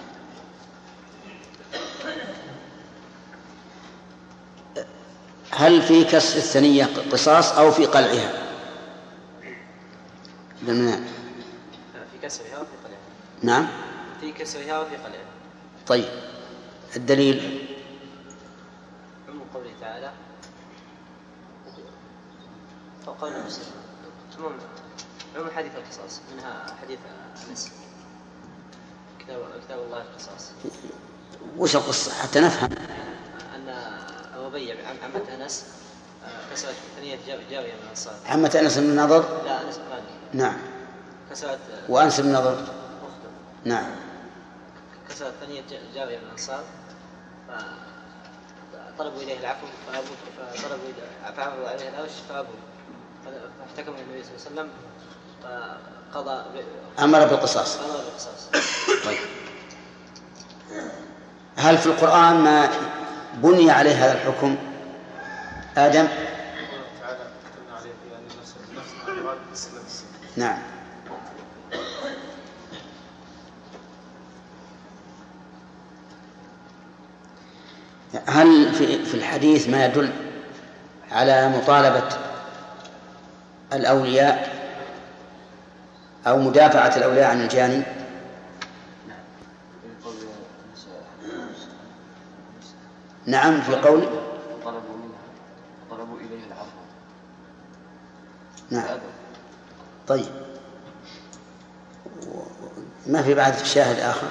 هل في كسر الثنية قصاص أو في قلعها؟ في كسرها وفي قلعها. نعم، في كسرها وفي قلعها. طيب، الدليل عموم قوله تعالى وقول مسلم. عموم حديث القصاص منها حديث أنس كتاب الله القصاص. وش القصة حتى نفهم؟ أن أبو بيع عمة أنس كسرت ثنية جارية من الأنصار. عمة أنس بن النضر؟ لا، أنس بن مالك. نعم. كسرت وأنس بن النضر؟ أخته. نعم. كسرت ثنية جارية من الأنصار فطلبوا إليه العفو فعرضوا عليه الأوش فأبوا، فاحتكموا النبي صلى الله عليه وسلم فقضى أمر بالقصاص. طيب، هل في القرآن ما بني عليه هذا الحكم؟ آدم؟ نعم. هل في الحديث ما يدل على مطالبة الأولياء أو مدافعة الأولياء عن الجاني؟ نعم، في قول طلبوا إليه العفو. نعم. طيب ما في بعد شاهد آخر؟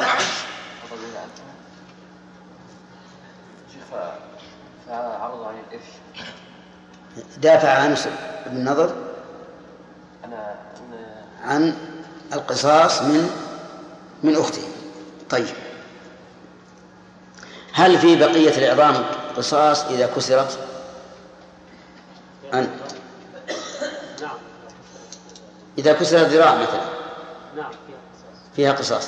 فعرض عن الإفش دافع عن ابن نضر عن القصاص من أخته. طيب هل في بقية العظام قصاص إذا كسرت؟ إذا كسر الذراع مثلا فيها قصاص.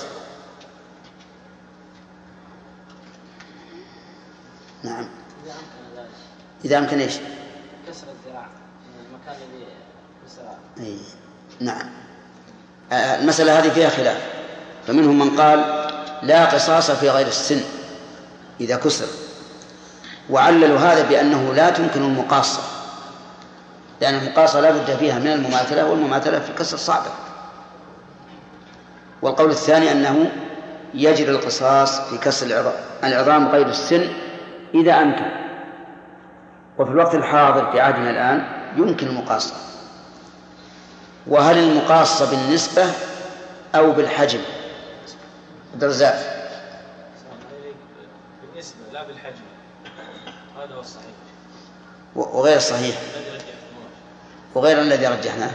نعم إذا أمكن إيش؟ كسر الذراع المكان الذي كسر. أي نعم. المسألة هذه فيها خلاف، فمنهم من قال لا قصاص في غير السن إذا كسر، وعللوا هذا بأنه لا تمكن المقاصة، لأن المقاصة لا بد فيها من المماثلة، والمماثلة في الكسر صعبة. والقول الثاني أنه يجري القصاص في كسر العظام غير السن إذا أمكن. وفي الوقت الحاضر في عهدنا الآن يمكن المقاصة. وهل المقاصة بالنسبة أو بالحجم؟ درزات بالنسبة لا بالحجم، هذا هو الصحيح. وغير الصحيح وغير الذي رجحناه.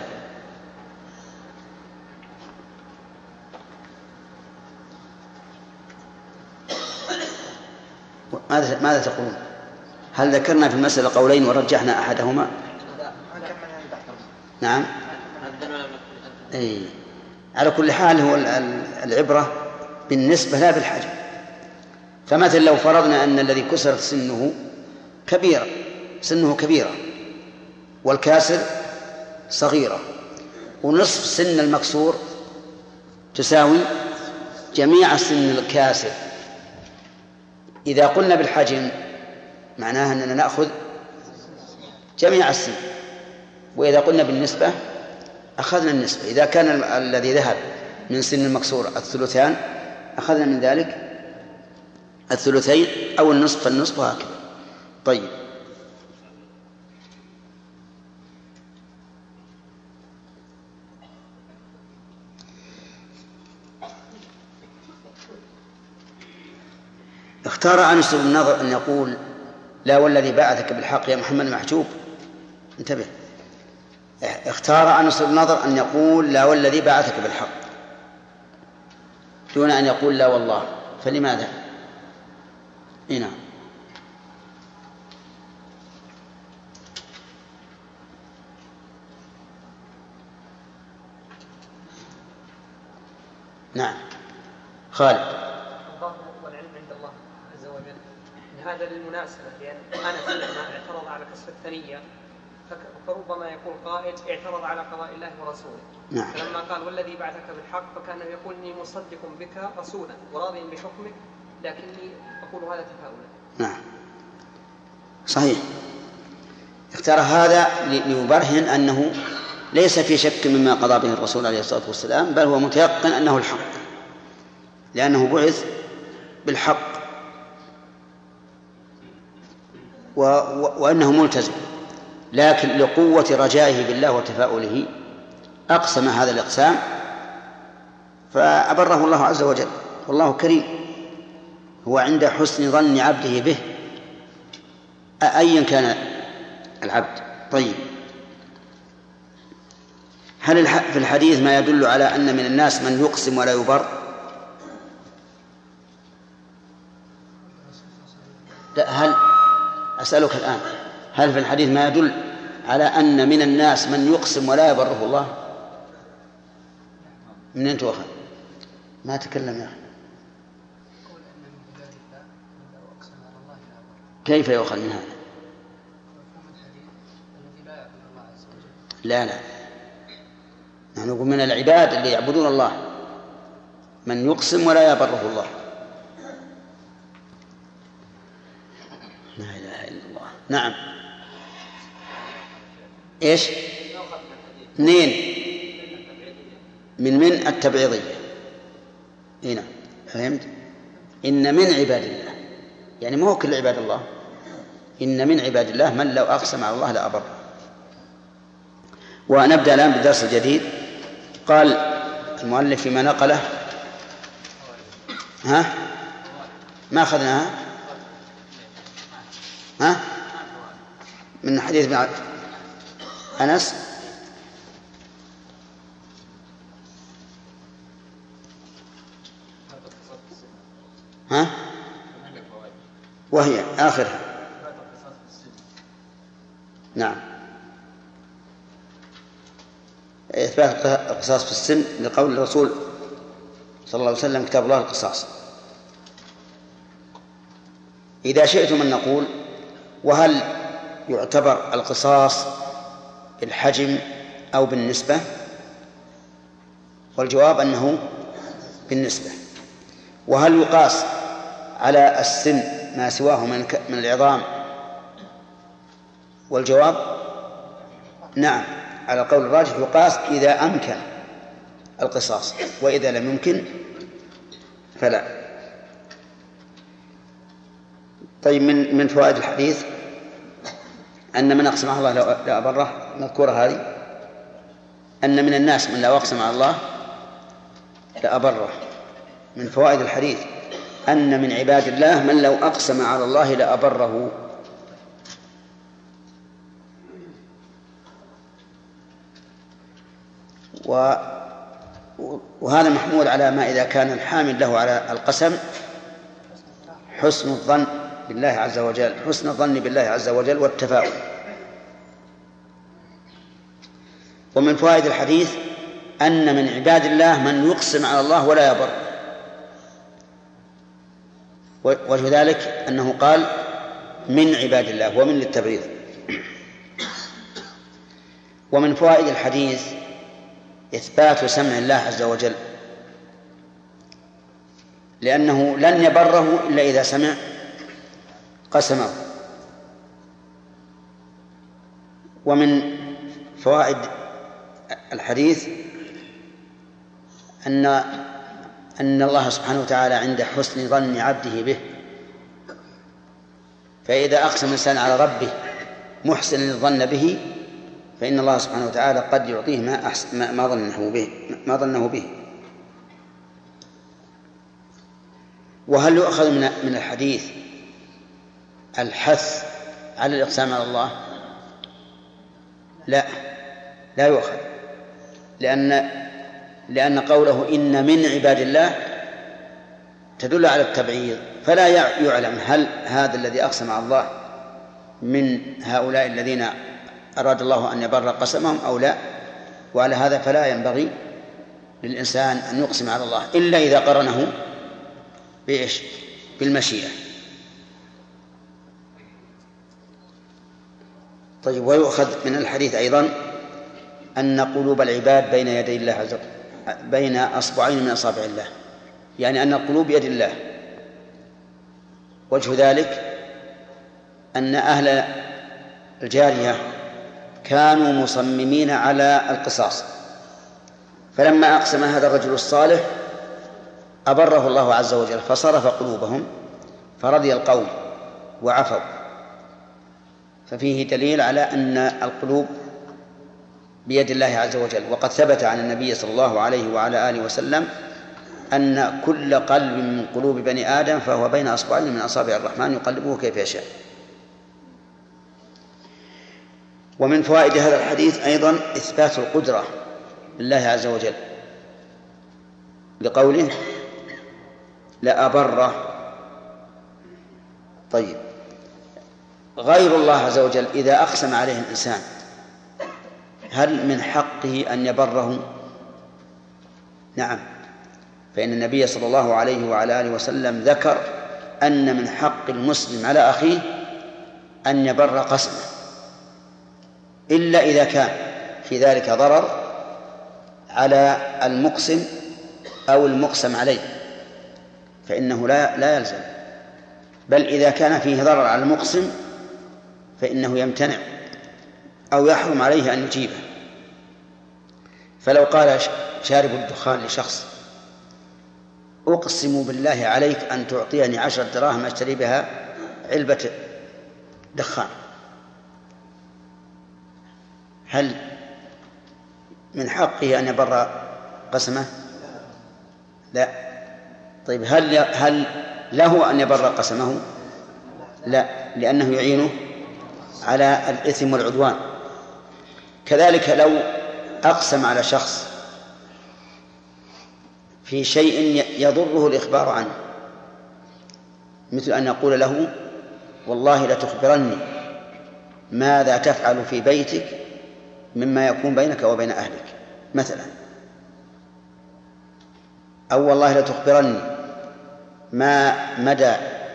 ماذا تقولون؟ هل ذكرنا في المسألة قولين ورجحنا أحدهما؟ نعم. أي على كل حال هو العبرة بالنسبة لا بالحجم. فمثلا لو فرضنا أن الذي كسرت سنه كبيرة والكاسر صغيرة، ونصف سن المكسور تساوي جميع سن الكاسر، إذا قلنا بالحجم معناها أننا نأخذ جميع السن، وإذا قلنا بالنسبة أخذنا النسبة. إذا كان الذي ذهب من سن المكسور الثلثان أخذنا من ذلك الثلثين أو النصف فالنصف هكذا. طيب اختار أنس بن النضر أن يقول لا والذي بعثك بالحق يا محمد محجوب. انتبه، اختار أنس بن النضر أن يقول لا والذي بعثك بالحق دون أن يقول لا والله، فلماذا؟ هنا نعم خالد. والعلم عند الله عز وجل. هذا للمناسبة، لأن أنس لما اعترض على كسر الثنية فربما يقول قائل اعترض على قضاء الله ورسوله. نعم. فلما قال والذي بعثك بالحق فكان يقول إني مصدق بك رسولا وراضي بحكمك، لكني أقول هذا تفاؤلا. نعم صحيح. اختار هذا ليبرهن أنه ليس في شك مما قضى به الرسول عليه الصلاة والسلام، بل هو متيقن أنه الحق، لأنه بعث بالحق وأنه ملتزم، لكن لقوة رجائه بالله وتفاؤله أقسم هذا الإقسام فأبره الله عز وجل. والله كريم، هو عند حسن ظن عبده به أيا كان العبد. طيب هل في الحديث ما يدل على أن من الناس من يقسم ولا يبر؟ هل أسألك الآن، هل في الحديث ما يدل على أن من الناس من يقسم ولا يبره الله؟ من أنت أخذ ما تكلم يا أخي. كيف يؤخذ من هذا؟ لا نحن نقول من العباد اللي يعبدون الله من يقسم ولا يبره الله. لا إله إلا الله. نعم. إيش؟ اثنين من التبعيضية. هنا فهمت؟ إن من عباد الله، يعني ما هو كل عباد الله، إن من عباد الله من لو أقسم على الله لأبر. ونبدأ الآن بالدرس الجديد. قال المؤلف فيما نقله ما أخذناها من حديث ابن أنس وهي آخرها. نعم، إثبات القصاص في السن لقول الرسول صلى الله عليه وسلم كتاب الله القصاص. إذا شئتم أن نقول وهل يعتبر القصاص بالحجم أو بالنسبة؟ والجواب أنه بالنسبة. وهل يقاس على السن ما سواه من العظام؟ والجواب نعم، على قول الراجح يقاس إذا أمكن القصاص، وإذا لم يمكن فلا. طيب، من فوائد الحديث أن من أقسم على الله لا أبره، مذكورة هذه، أن من الناس من لا أقسم على الله لا أبره. من فوائد الحديث أن من عباد الله من لو أقسم على الله لا أبره. وهذا محمول على ما إذا كان الحامل له على القسم حسن الظن بالله عز وجل، حسن الظن بالله عز وجل والتفاؤل. ومن فوائد الحديث أن من عباد الله من يقسم على الله ولا يبر، وجه ذلك أنه قال من عباد الله ومن للتبرير. ومن فوائد الحديث إثبات سمع الله عز وجل، لأنه لن يبره إلا إذا سمع قسمه. ومن فوائد الحديث أن الله سبحانه وتعالى عند حسن ظن عبده به، فإذا أقسم الإنسان على ربه محسن الظن به فإن الله سبحانه وتعالى قد يعطيه ما ظنه به. وهل يؤخذ من الحديث الحث على الإقسام على الله؟ لا يؤخذ، لأن قوله إن من عباد الله تدل على التبعيض، فلا يعلم هل هذا الذي أقسم على الله من هؤلاء الذين أراد الله أن يبر قسمهم أو لا. وعلى هذا فلا ينبغي للإنسان أن يقسم على الله إلا إذا قرنه بالمشيئة. طيب، ويؤخذ من الحديث أيضا أن قلوب العباد بين يدي الله عز وجل، بين أصبعين من أصابع الله، يعني أن القلوب بيد الله. وجه ذلك أن أهل الجارية كانوا مصممين على القصاص، فلما أقسم هذا الرجل الصالح أبره الله عز وجل فصرف قلوبهم فرضي القوم وعفوا. ففيه دليل على أن القلوب بيد الله عز وجل. وقد ثبت عن النبي صلى الله عليه وعلى آله وسلم أن كل قلب من قلوب بني آدم فهو بين أصبعين من أصابع الرحمن يقلبه كيف يشاء. ومن فوائد هذا الحديث أيضا إثبات القدرة لله عز وجل لقوله لا أبره. طيب، غير الله عز وجل إذا أقسم عليه الإنسان هل من حقه أن يبره؟ نعم، فإن النبي صلى الله عليه وعلى آله وسلم ذكر أن من حق المسلم على أخيه أن يبر قسمه، إلا إذا كان في ذلك ضرر على المقسم أو المقسم عليه فإنه لا يلزم، بل إذا كان فيه ضرر على المقسم فإنه يمتنع أو يحرم عليه أن يجيبه. فلو قال شارب الدخان لشخص أقسم بالله عليك أن تعطيني 10 دراهم أشتري بها علبة دخان، هل من حقه أن يبر قسمه؟ لا. طيب هل له أن يبر قسمه؟ لا، لأنه يعينه على الإثم والعدوان. كذلك لو أقسم على شخص في شيء يضره الإخبار عنه، مثل أن يقول له والله لتخبرني ماذا تفعل في بيتك مما يكون بينك وبين أهلك مثلا، أو والله لتخبرني ما مدى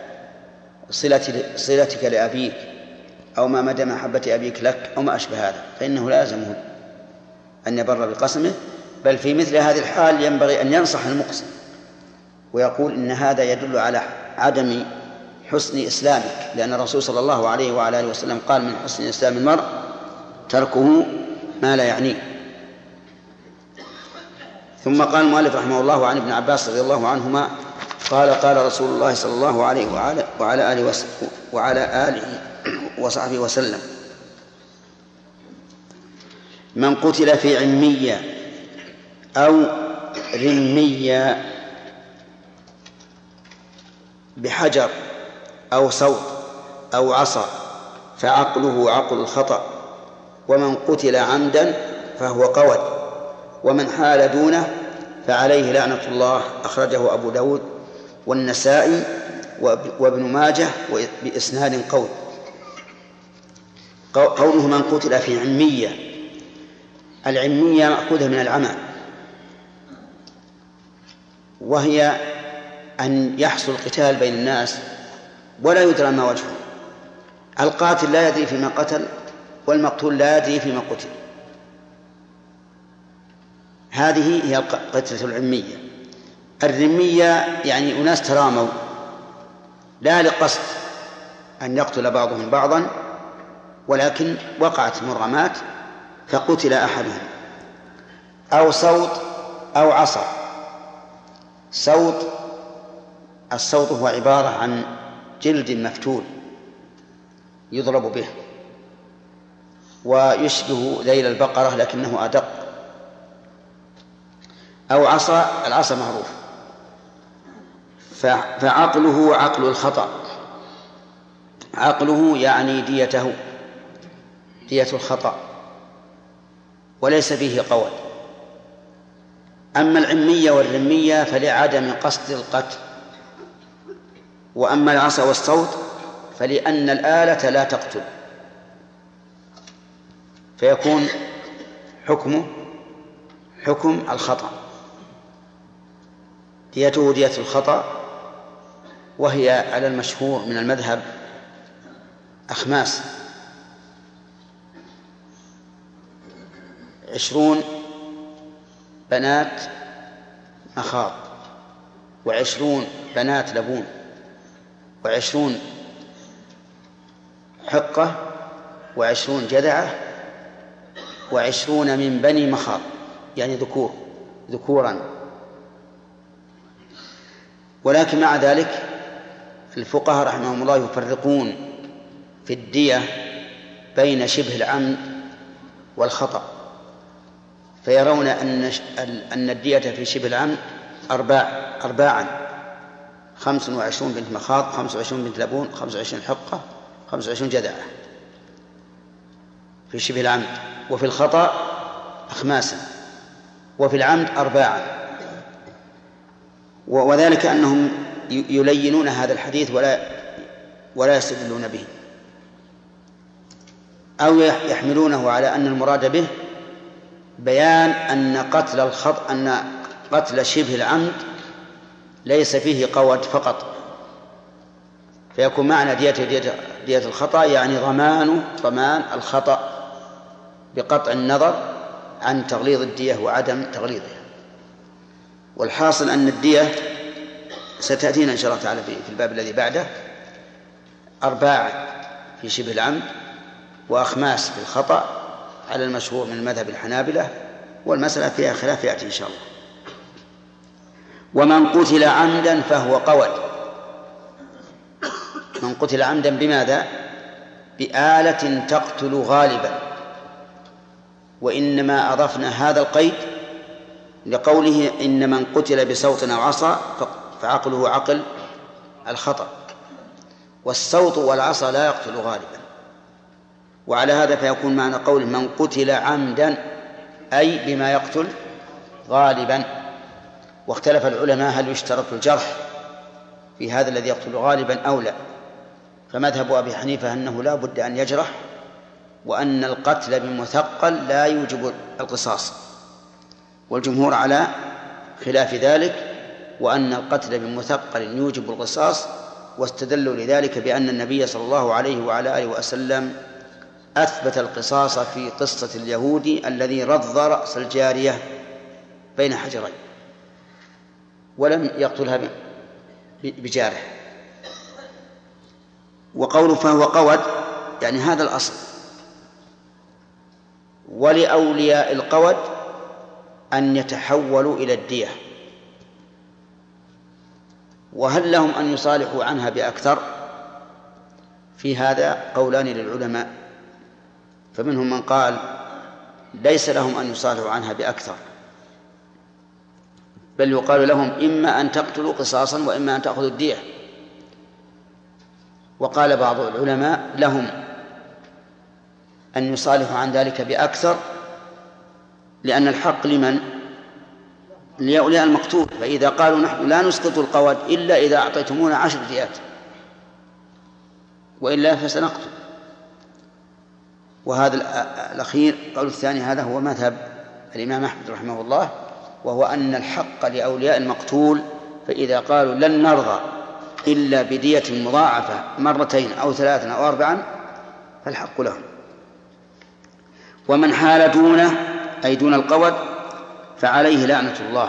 صلتك لأبيك، أو ما مدى محبة أبيك لك، أو ما أشبه هذا، فإنه لازمه أن يبر بقسمه. بل في مثل هذه الحال ينبغي أن ينصح المقسم ويقول إن هذا يدل على عدم حسن إسلامك، لأن الرسول صلى الله عليه وعلى آله وسلم قال من حسن إسلام المرء تركه ما لا يعنيه. ثم قال المؤلف رحمه الله عن ابن عباس رضي الله عنهما قال قال رسول الله صلى الله عليه وعلى آله وصحبه وسلم: من قتل في عمية أو رمية بحجر أو صوت أو عصا فعقله عقل الخطأ، ومن قتل عمدا فهو قود، ومن حال دونه فعليه لعنة الله. أخرجه أبو داود والنسائي وابن ماجه بإسناد قوي. قوله من قتل في عمية، العمية مأخوذة من العمى، وهي أن يحصل القتال بين الناس ولا يدرى ما وجهه، القاتل لا يدري فيما قتل والمقتول لا يدري فيما قتل. هذه هي قتلة العمية. الرمية يعني أناس تراموا لا لقصد أن يقتل بعضهم بعضا، ولكن وقعت مرغمات فقتل أحدهم. أو صوت أو عصا. الصوت هو عبارة عن جلد مفتول يضرب به ويشبه ذيل البقرة لكنه أدق. أو عصا، العصا معروف. فعقله عقل الخطأ، عقله يعني ديته، دية الخطأ، وليس فيه قول. أما العمية والرمية فلعدم قصد القتل، وأما العصا والصوت فلأن الآلة لا تقتل، فيكون حكمه حكم الخطأ، ديته دية الخطأ، وهي على المشهور من المذهب أخماس: 20 بنات مخاض، 20 بنات لبون، 20 حقة، 20 جذعة، 20 من بني مخاض، يعني ذكورا. ولكن مع ذلك الفقهاء رحمهم الله يفرقون في الدية بين شبه العمد والخطأ، فيرون أن الدية في شبه العمد أرباعا: 25 بنت مخاض، 25 بنت لبون، 25 حقة، 25 جذعة في شبه العمد. وفي الخطأ أخماسا، وفي العمد أرباعا. وذلك أنهم يلينون هذا الحديث ولا يستدلون به، أو يحملونه على أن المراد به بيان أن قتل شبه العمد ليس فيه قود فقط، فيكون معنى دية الخطأ يعني ضمان الخطأ بقطع النظر عن تغليظ الدية وعدم تغليظها. والحاصل أن الدية ستأتينا إن شاء الله تعالى في الباب الذي بعده: 4 في شبه العمد، وأخماس في الخطأ على المشهور من المذهب الحنابلة، والمسألة فيها خلاف يأتي إن شاء الله. ومن قتل عمدا فهو قود. من قتل عمدا بماذا؟ بآلة تقتل غالبا، وإنما أضفنا هذا القيد لقوله إن من قتل بصوت أو عصا فعقله عقل الخطأ، والصوت والعصا لا يقتل غالبا. وعلى هذا فيكون معنى قول من قتل عمدا أي بما يقتل غالبا. واختلف العلماء هل يشترط الجرح في هذا الذي يقتل غالبا أو لا. فمذهب أبي حنيفة أنه لا بد أن يجرح، وأن القتل بمثقل لا يوجب القصاص، والجمهور على خلاف ذلك، وأن القتل بمثقل يوجب القصاص، واستدلوا لذلك بأن النبي صلى الله عليه وعلى آله وسلم أثبت القصاص في قصة اليهودي الذي رض رأس الجارية بين حجرين ولم يقتلها بجارح. وقوله فهو قود يعني هذا الأصل. ولأولياء القود أن يتحولوا إلى الدية، وهل لهم أن يصالحوا عنها بأكثر؟ في هذا قولان للعلماء، فمنهم من قال ليس لهم أن يصالحوا عنها بأكثر، بل يقال لهم إما أن تقتلوا قصاصا وإما أن تأخذوا الدية. وقال بعض العلماء لهم أن يصالحوا عن ذلك بأكثر، لأن الحق لمن؟ لأولياء المقتول، فإذا قالوا نحن لا نسقط القود إلا إذا أعطيتمونا 10 ديات وإلا فسنقتل. وهذا الأخير قول الثاني هذا هو مذهب الإمام أحمد رحمه الله، وهو أن الحق لأولياء المقتول، فإذا قالوا لن نرضى إلا بدية مضاعفة 2 أو 3 أو 4 فالحق لهم. ومن حال دونه أي دون القود فعليه لعنة الله،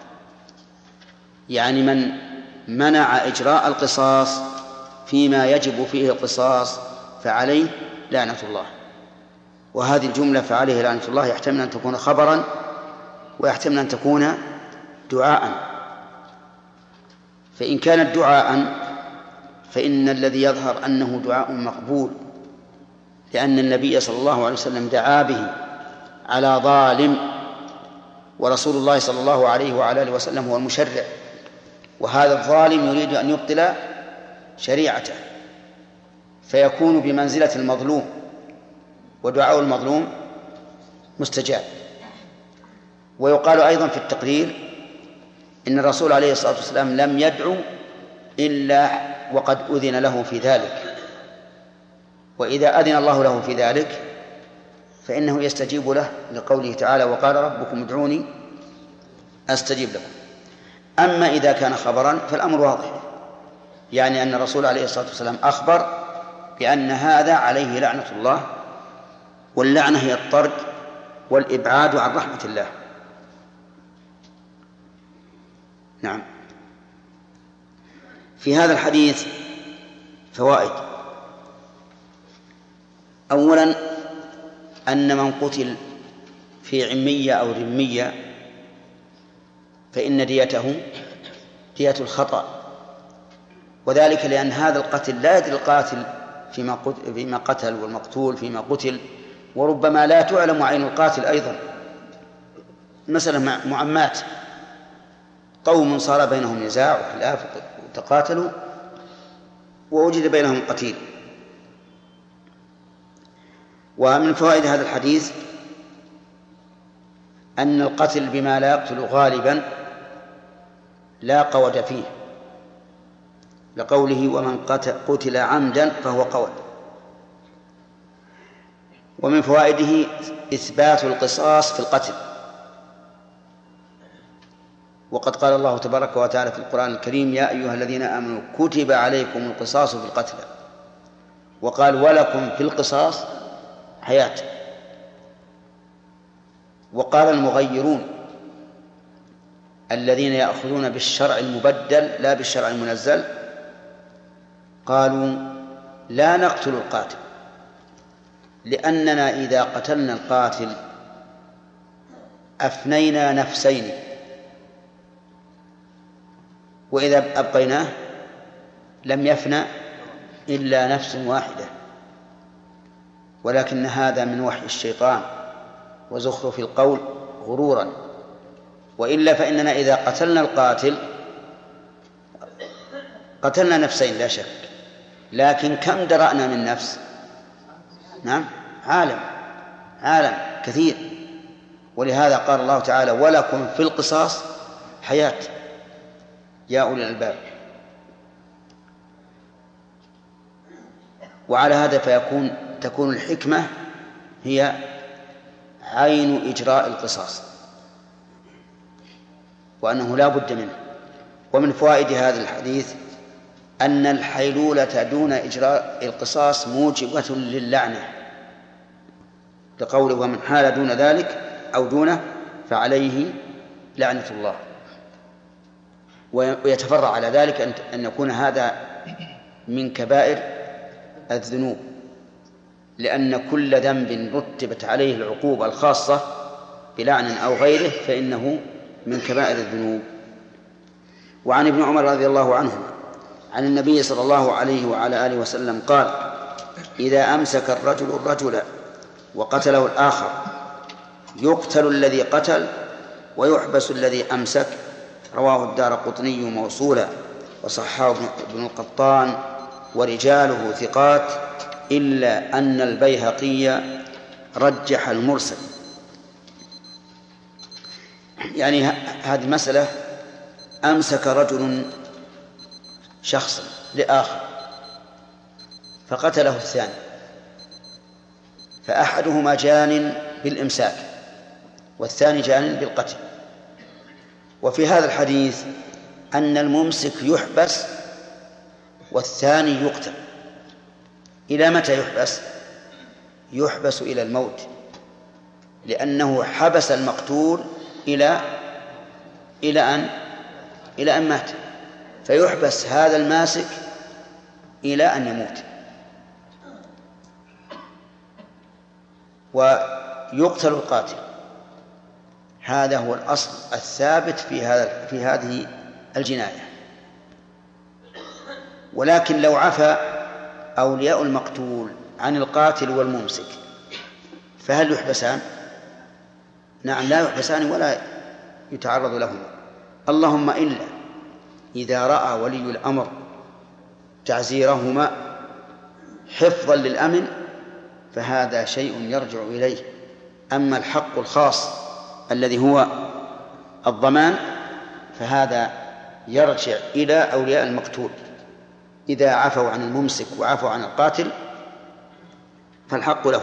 يعني من منع إجراء القصاص فيما يجب فيه القصاص فعليه لعنة الله. وهذه الجملة فعليه لعنة الله يحتمل أن تكون خبرا ويحتمل أن تكون دعاء. فإن كانت دعاء فإن الذي يظهر أنه دعاء مقبول، لأن النبي صلى الله عليه وسلم دعا به على ظالم، ورسول الله صلى الله عليه وعلى آله وسلم هو المشرع، وهذا الظالم يريد أن يبطل شريعته، فيكون بمنزلة المظلوم، ودعاء المظلوم مستجاب. ويقال أيضا في التقرير إن الرسول عليه الصلاة والسلام لم يدعو إلا وقد أذن له في ذلك، وإذا أذن الله له في ذلك فإنه يستجيب له، لقوله تعالى وقال ربكم ادعوني أستجيب لكم. أما إذا كان خبرا فالأمر واضح، يعني أن الرسول عليه الصلاة والسلام أخبر بأن هذا عليه لعنة الله، واللعنة هي الطرد والإبعاد عن رحمة الله. نعم. في هذا الحديث فوائد. أولا أن من قتل في عمية أو ذمية فإن ديته دية الخطأ، وذلك لأن هذا القتل لا يدري القاتل فيما قتل والمقتول فيما قتل، وربما لا تعلم عين القاتل أيضا. مثلا معمات قوم صار بينهم نزاع وخلاف وتقاتلوا ووجد بينهم قتيل. ومن فوائد هذا الحديث أن القتل بما لا يقتل غالبا لا قود فيه، لقوله ومن قتل عمدا فهو قود. ومن فوائده إثبات القصاص في القتل، وقد قال الله تبارك وتعالى في القرآن الكريم يا أيها الذين آمنوا كتب عليكم القصاص في القتلى، وقال ولكم في القصاص حياة. وقال المغيرون الذين يأخذون بالشرع المبدل لا بالشرع المنزل قالوا لا نقتل القاتل، لأننا إذا قتلنا القاتل أفنينا نفسين، وإذا أبقيناه لم يفنى إلا نفس واحدة. ولكن هذا من وحي الشيطان وزخرف القول غرورا، وإلا فإننا إذا قتلنا القاتل قتلنا نفسين لا شك، لكن كم درأنا من نفس؟ نعم، عالم كثير. ولهذا قال الله تعالى: ولكم في القصاص حياة يا أولي الألباب. وعلى هذا تكون الحكمة هي عين إجراء القصاص، وأنه لا بد منه. ومن فوائد هذا الحديث أن الحيلولة دون إجراء القصاص موجبة للعنة، لقوله: ومن حال دون ذلك أو دونه فعليه لعنة الله. ويتفرع على ذلك أن يكون هذا من كبائر الذنوب، لأن كل ذنب رتبت عليه العقوبة الخاصة بلعن أو غيره فإنه من كبائر الذنوب. وعن ابن عمر رضي الله عنه عن النبي صلى الله عليه وعلى آله وسلم قال: إذا أمسك الرجل وقتله الآخر يقتل الذي قتل ويحبس الذي أمسك. رواه الدارقطني موصولا وصححه ابن القطان ورجاله ثقات، إلا أن البيهقي رجح المرسل. يعني هذه المسألة: أمسك رجل شخصا لآخر فقتله الثاني، فأحدهما جان بالإمساك والثاني جان بالقتل. وفي هذا الحديث أن الممسك يحبس والثاني يقتل. إلى متى يحبس؟ يحبس إلى الموت، لأنه حبس المقتول إلى أن مات، فيحبس هذا الماسك إلى أن يموت، ويقتل القاتل. هذا هو الأصل الثابت في هذه الجناية. ولكن لو عفى أولياء المقتول عن القاتل والممسك فهل يحبسان؟ نعم، لا يحبسان ولا يتعرض لهما، اللهم إلا إذا رأى ولي الأمر تعزيرهما حفظا للأمن فهذا شيء يرجع إليه. أما الحق الخاص الذي هو الضمان فهذا يرجع إلى أولياء المقتول، إذا عفوا عن الممسك وعفوا عن القاتل فالحق لهم.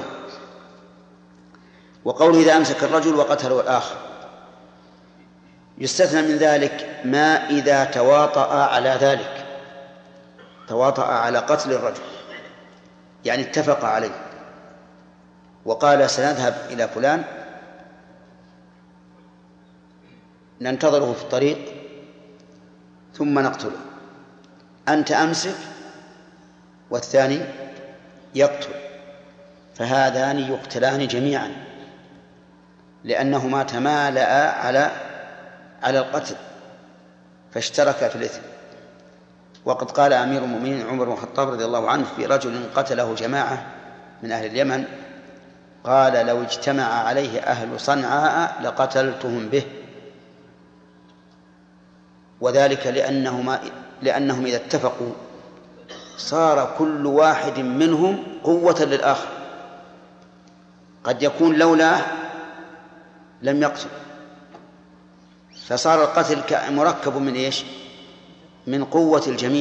وقوله إذا أمسك الرجل وقتله الآخر يستثنى من ذلك ما إذا تواطأ على ذلك، تواطأ على قتل الرجل، يعني اتفق عليه وقال: سنذهب إلى فلان ننتظره في الطريق ثم نقتله، أنت أمسك والثاني يقتل، فهذان يقتلان جميعا لأنهما تمالأ على القتل فاشتركا في الإثم. وقد قال أمير المؤمنين عمر بن الخطاب رضي الله عنه في رجل قتله جماعة من أهل اليمن، قال: لو اجتمع عليه أهل صنعاء لقتلتهم به. وذلك لأنهم إذا اتفقوا صار كل واحد منهم قوة للآخر، قد يكون لولاه لم يقتل، فصار القتل مركب من إيش؟ من قوة الجميع.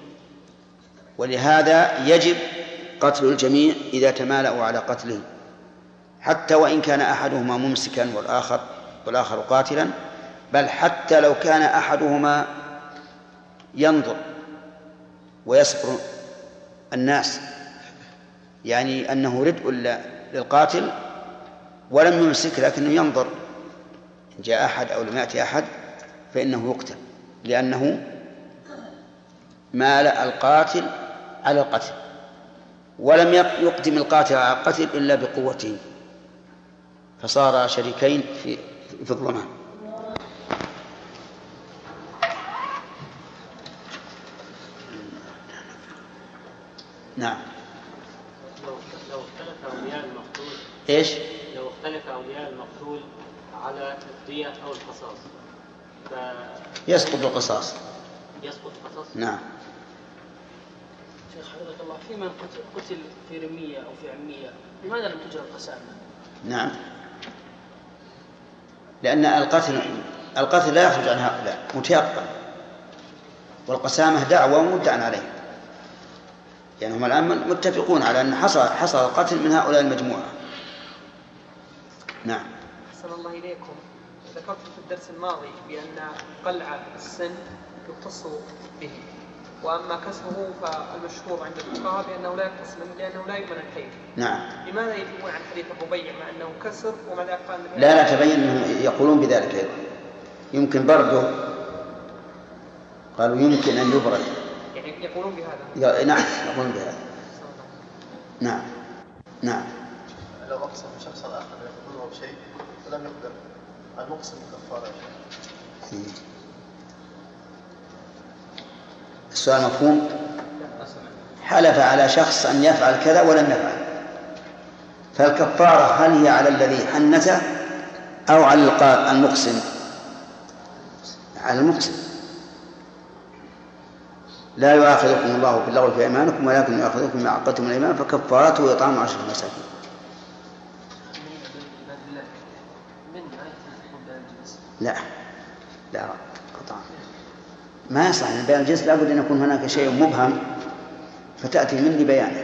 ولهذا يجب قتل الجميع إذا تمالأوا على قتله، حتى وإن كان أحدهما ممسكا والآخر قاتلا، بل حتى لو كان أحدهما ينظر ويصبر الناس، يعني أنه ردء للقاتل ولم يمسك لكنه ينظر، إن جاء أحد أو لم يأتي أحد فإنه يقتل، لأنه مال القاتل على القتل، ولم يقدم القاتل على القتل إلا بقوته، فصار شريكين في الضمان. نعم. لو اختلف أولياء المقتول، إيش؟ لو اختلف أولياء المقتول على الدية أو القصاص يسقط القصاص. يسقط القصاص؟ نعم. شيخ حفظك الله، في من قتل في رمية أو في عمية لماذا لم تجرى القسامة؟ نعم، لأن القتل لا يخرج عن هؤلاء متيقن، والقسامة دعوة مدعى عليه، يعني هم الآن متفقون على أن حصل القتل من هؤلاء المجموعة. نعم. أحسن الله إليكم، ذكرت في الدرس الماضي بأن قلع السن يختص به، وأما كسره فالمشهور عند الفقهاء بأنه لا يختص منه لأنه لا يؤمن الحي. نعم. لماذا يجيبون عن حديث الربيع مع أنه كسر ومع ذلك قال لا تبين أنهم يقولون بذلك أيضا، يمكن برده، قالوا يمكن أن يبرد، يعني يقولون بهذا. نعم يقولون بهذا. نعم. نعم. لو أقسم شخص آخر يقتله بشيء ولم يقدر المقسم كفارة. السؤال مفهوم؟ حلف على شخص أن يفعل كذا ولم يفعل، فالكفارة هل هي على الذي حنثه أو على المقسم؟ على المقسم. لا يؤاخذكم الله باللغو في أيمانكم ولكن يؤاخذكم بما عقدتم الأيمان فكفارته إطعام 10 مساكين. لا قطعا ما يصح من بيان الجنس، لابد أن يكون هناك شيء مبهم فتأتي مني بيانه،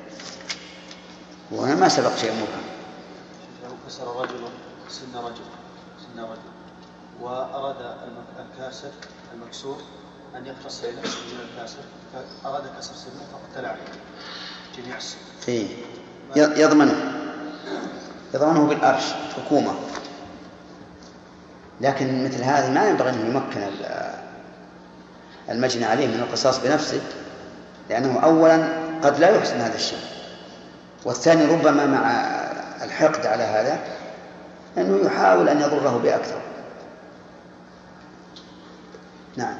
وهنا ما سبق شيء مبهم. لو كسر رجل سن رجل وأراد الكاسر المكسور أن يقتص نفسه من الكاسر، فأراد كسر سنه فقتل عليه جميع السن. يضمنه بالأرش حكومة، لكن مثل هذه ما ينبغي أن يمكن المجني عليه من القصاص بنفسه، لأنه أولا قد لا يحسن هذا الشيء، والثاني ربما مع الحقد على هذا أنه يحاول أن يضره بأكثر. نعم.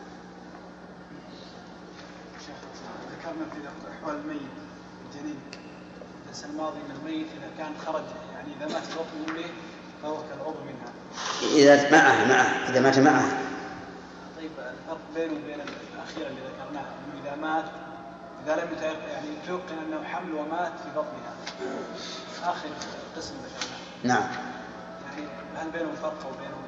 ذكرنا في أحوال الميت الجنين الدرس الماضي أن الميت إذا كان خرج، يعني إذا مات الوطن منه فهو كالعضو منها إذا مات معه. طيب الفرق بينه وبين الأخيرة اللي ذكرناها أنه إذا مات إذا لم يعني يتوقن أنه حمل ومات في بطنها، آخر قسم ذكرناه. نعم. يعني هل بينهم فرق أو بينهم؟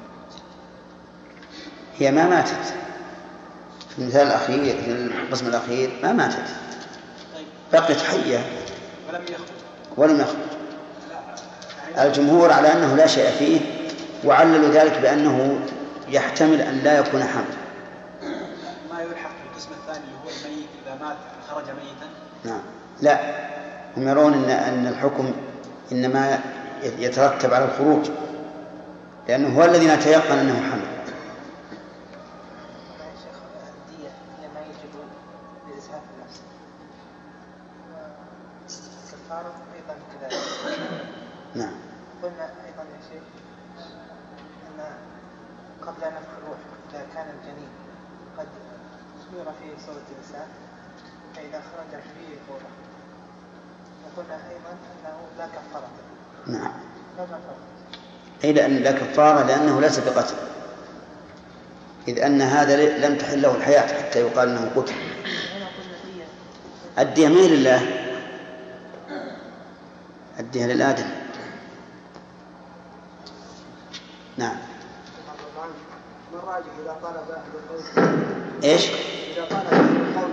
هي ما ماتت في المثال الأخير، في القسم الأخير ما ماتت، بقيت حية ولم يخرج. الجمهور على أنه لا شيء فيه، وعللوا ذلك بأنه يحتمل أن لا يكون حمل. ما يلحق في القسم الثاني اللي هو الميت إذا مات خرج ميتا. نعم. لا، هم يرون أن الحكم إنما يترتب على الخروج، لأنه هو الذي نتيقن أنه حمل. نعم. قلنا أيضا يا شيخ أن قبل نفخ الروح إذا كان الجنين قد صور فيه صورة الإنسان فإذا خرج فيه روحه، وقلنا أيضا أنه لا كفارة. نعم. أي لأن لا كفارة لأنه ليس بقتل، إذ أن هذا لم تحل له الحياة حتى يقال أنه قتل. الدية من لله، الدية للآدم. نعم. ما الراجح إذا طلب أهل القول؟ إيش؟ إذا طلب أهل القول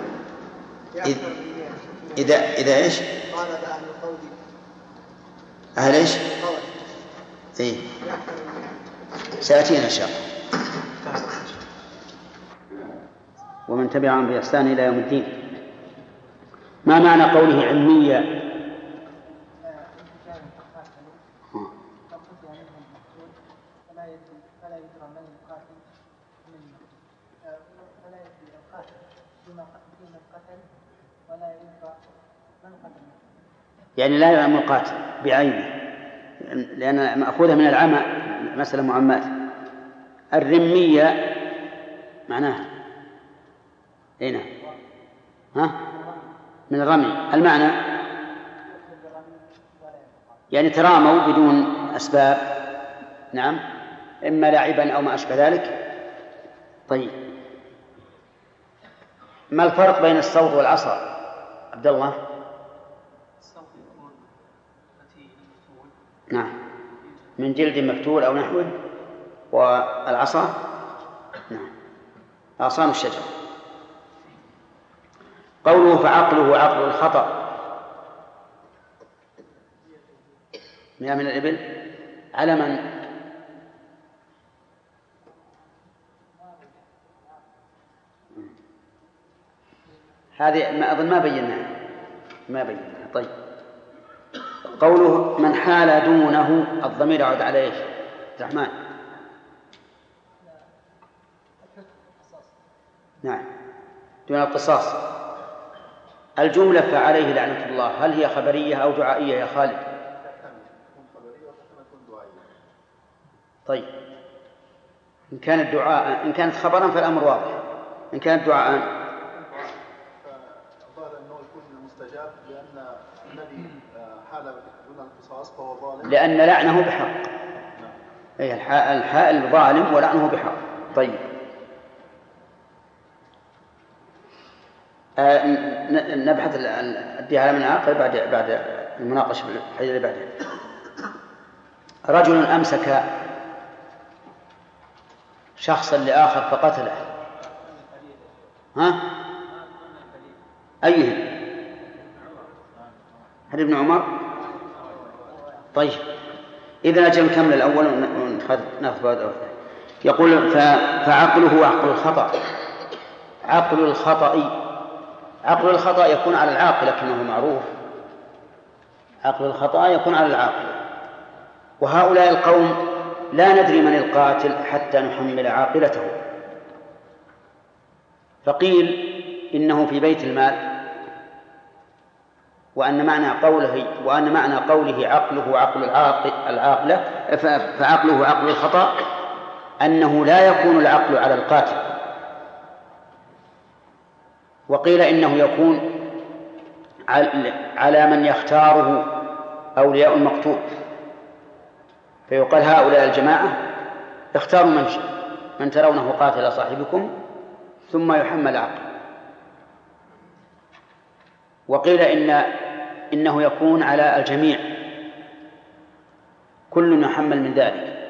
إذا إيش؟ طلب أهل القول. أهل إيش؟ قول. إيه. سيأتينا إن شاء الله. ومن تبعهم بإحسان إلى يوم الدين. ما معنى قوله علمية؟ يعني لا يعلم القاتل بعينه، لأن مأخوذة من العمى، مسألة معمات. الرمية معناها أين؟ من الرمي. المعنى يعني تراموا بدون أسباب، نعم، إما لعبا أو ما أشبه ذلك. طيب، ما الفرق بين الصوت والعصا عبد الله؟ الصوت يكون متين مفتول، نعم، من جلد مفتول أو نحوه، والعصا نعم أغصان الشجر. قوله فعقله عقل الخطأ من الإبل على من؟ هذه ما أظن ما بيناها. طيب، قوله من حال دونه، الضمير يعود على ايش؟ الرحمن. نعم، دون القصاص. الجملة فعليه لعنة الله هل هي خبرية أو دعائية يا خالد؟ طيب، إن كانت دعاء، إن كانت خبرا فالأمر واضح، إن كانت دعاء فظهر أنه يكون المستجاب لأن الذي حال دون القصاص فهو ظالم، لأن لعنه بحق. أي الحائل ظالم ولعنه بحق. طيب، نبحث الدية على من عاقل بعد المناقشة في الحديث اللي بعده. رجل أمسك شخصا لآخر فقتله، ها؟ أيهم؟ هل ابن عمر؟ طيب، إذا أجل نكمل الأول ونأخذ بعد أول. يقول فعقله عقل الخطأ. عقل الخطأ يكون على العاقل كما هو معروف، عقل الخطأ يكون على العاقل. وهؤلاء القوم لا ندري من القاتل حتى نحمل عاقلته، فقيل إنه في بيت المال، وأن معنى قوله عقله عقل العاقلة، فعقله عقل الخطأ أنه لا يكون العقل على القاتل. وقيل إنه يكون على من يختاره أولياء المقتول، فيقال هؤلاء الجماعة اختاروا من ترونه قاتل صاحبكم ثم يحمل عقل. وقيل إنه يكون على الجميع، كل يحمل من ذلك.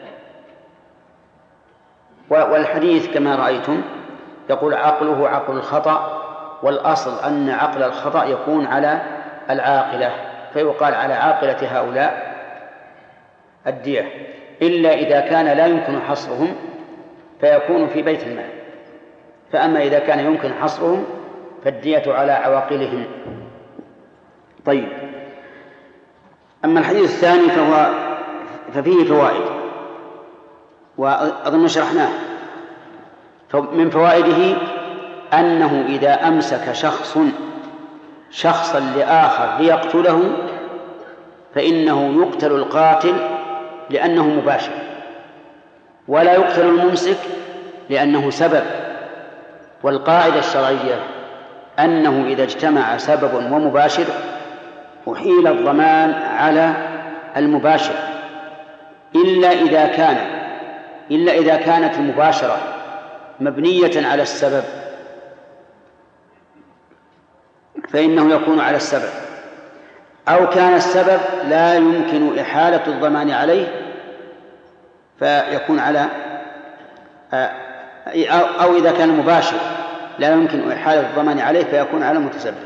والحديث كما رأيتم يقول عقله عقل الخطأ، والأصل أن عقل الخطأ يكون على العاقلة، فيقال على عاقلة هؤلاء الدية، إلا إذا كان لا يمكن حصرهم فيكون في بيت المال. فأما إذا كان يمكن حصرهم فالدية على عواقلهم. طيب، أما الحديث الثاني ففيه فوائد، وأظن شرحناه. من فوائده أنه إذا أمسك شخصا لآخر ليقتله فإنه يقتل القاتل لأنه مباشر، ولا يقتل الممسك لأنه سبب. والقاعدة الشرعية أنه إذا اجتمع سبب ومباشر أحيل الضمان على المباشر، إلا إذا كانت المباشرة مبنية على السبب فإنه يكون على السبب، أو كان السبب لا يمكن إحالة الضمان عليه فيكون على أو إذا كان مباشر لا يمكن إحالة الضمان عليه فيكون على المتسبب.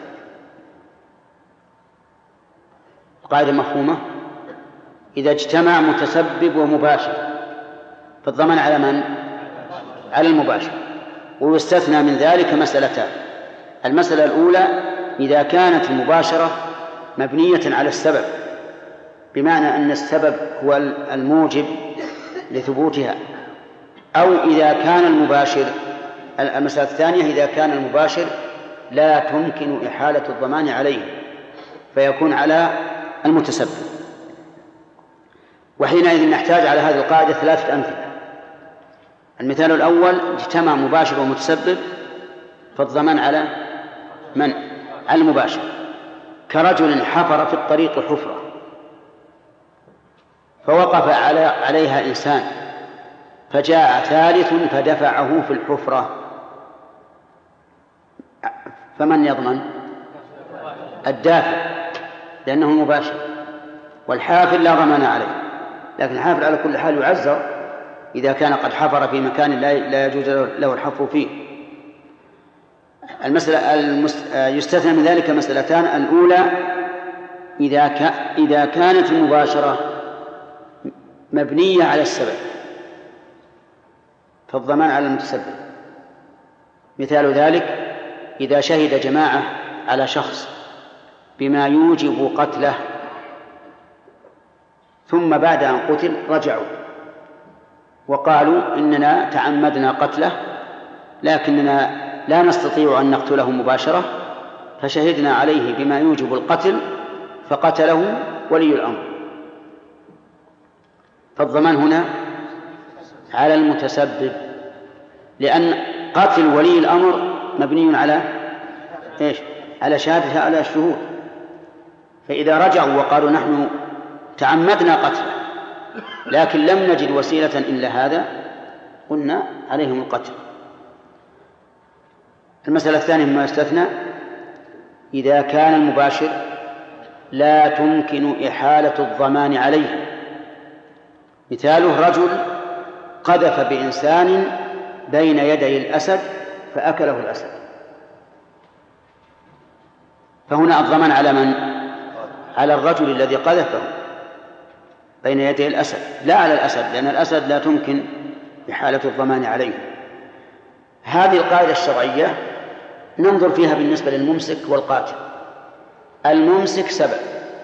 قاعدة مفهومة؟ إذا اجتمع متسبب ومباشر فالضمان على من؟ على المباشر. ويستثنى من ذلك مسألتان: المسألة الأولى إذا كانت المباشرة مبنية على السبب، بمعنى أن السبب هو الموجب لثبوتها، أو إذا كان المباشر. المسألة الثانية إذا كان المباشر لا تمكن إحالة الضمان عليه فيكون على المتسبب. وحينئذ نحتاج على هذه القاعدة 3 أمثلة. المثال الأول: اجتمع مباشر ومتسبب فالضمان على من؟ على المباشر، كرجل حفر في الطريق حفرة فوقف عليها إنسان فجاء ثالث فدفعه في الحفرة، فمن يضمن؟ الدافع لأنه مباشر، والحافر لا ضمان عليه، لكن الحافر على كل حال يعزر إذا كان قد حفر في مكان لا يجوز له الحفر فيه. يستثنى من ذلك مسألتان: الأولى إذا كانت المباشرة مبنية على السبب فالضمان على المتسبب. مثال ذلك إذا شهد جماعة على شخص بما يوجب قتله ثم بعد أن قتل رجعوا وقالوا إننا تعمدنا قتله لكننا لا نستطيع أن نقتله مباشرة فشهدنا عليه بما يوجب القتل فقتله ولي الأمر، فالضمان هنا على المتسبب، لأن قتل ولي الأمر مبني على إيش؟ على شهادة على الشهود. فإذا رجعوا وقالوا نحن تعمدنا قتله لكن لم نجد وسيلة إلا هذا قلنا عليهم القتل. المسألة الثانية مما يستثنى إذا كان المباشر لا تمكن إحالة الضمان عليه. مثاله رجل قذف بإنسان بين يدي الأسد فأكله الأسد، فهنا الضمان على من؟ على الرجل الذي قذفه بين يدي الأسد، لا على الأسد، لأن الأسد لا تمكن إحالة الضمان عليه. هذه القاعدة الشرعية ننظر فيها بالنسبة للممسك والقاتل. الممسك سبب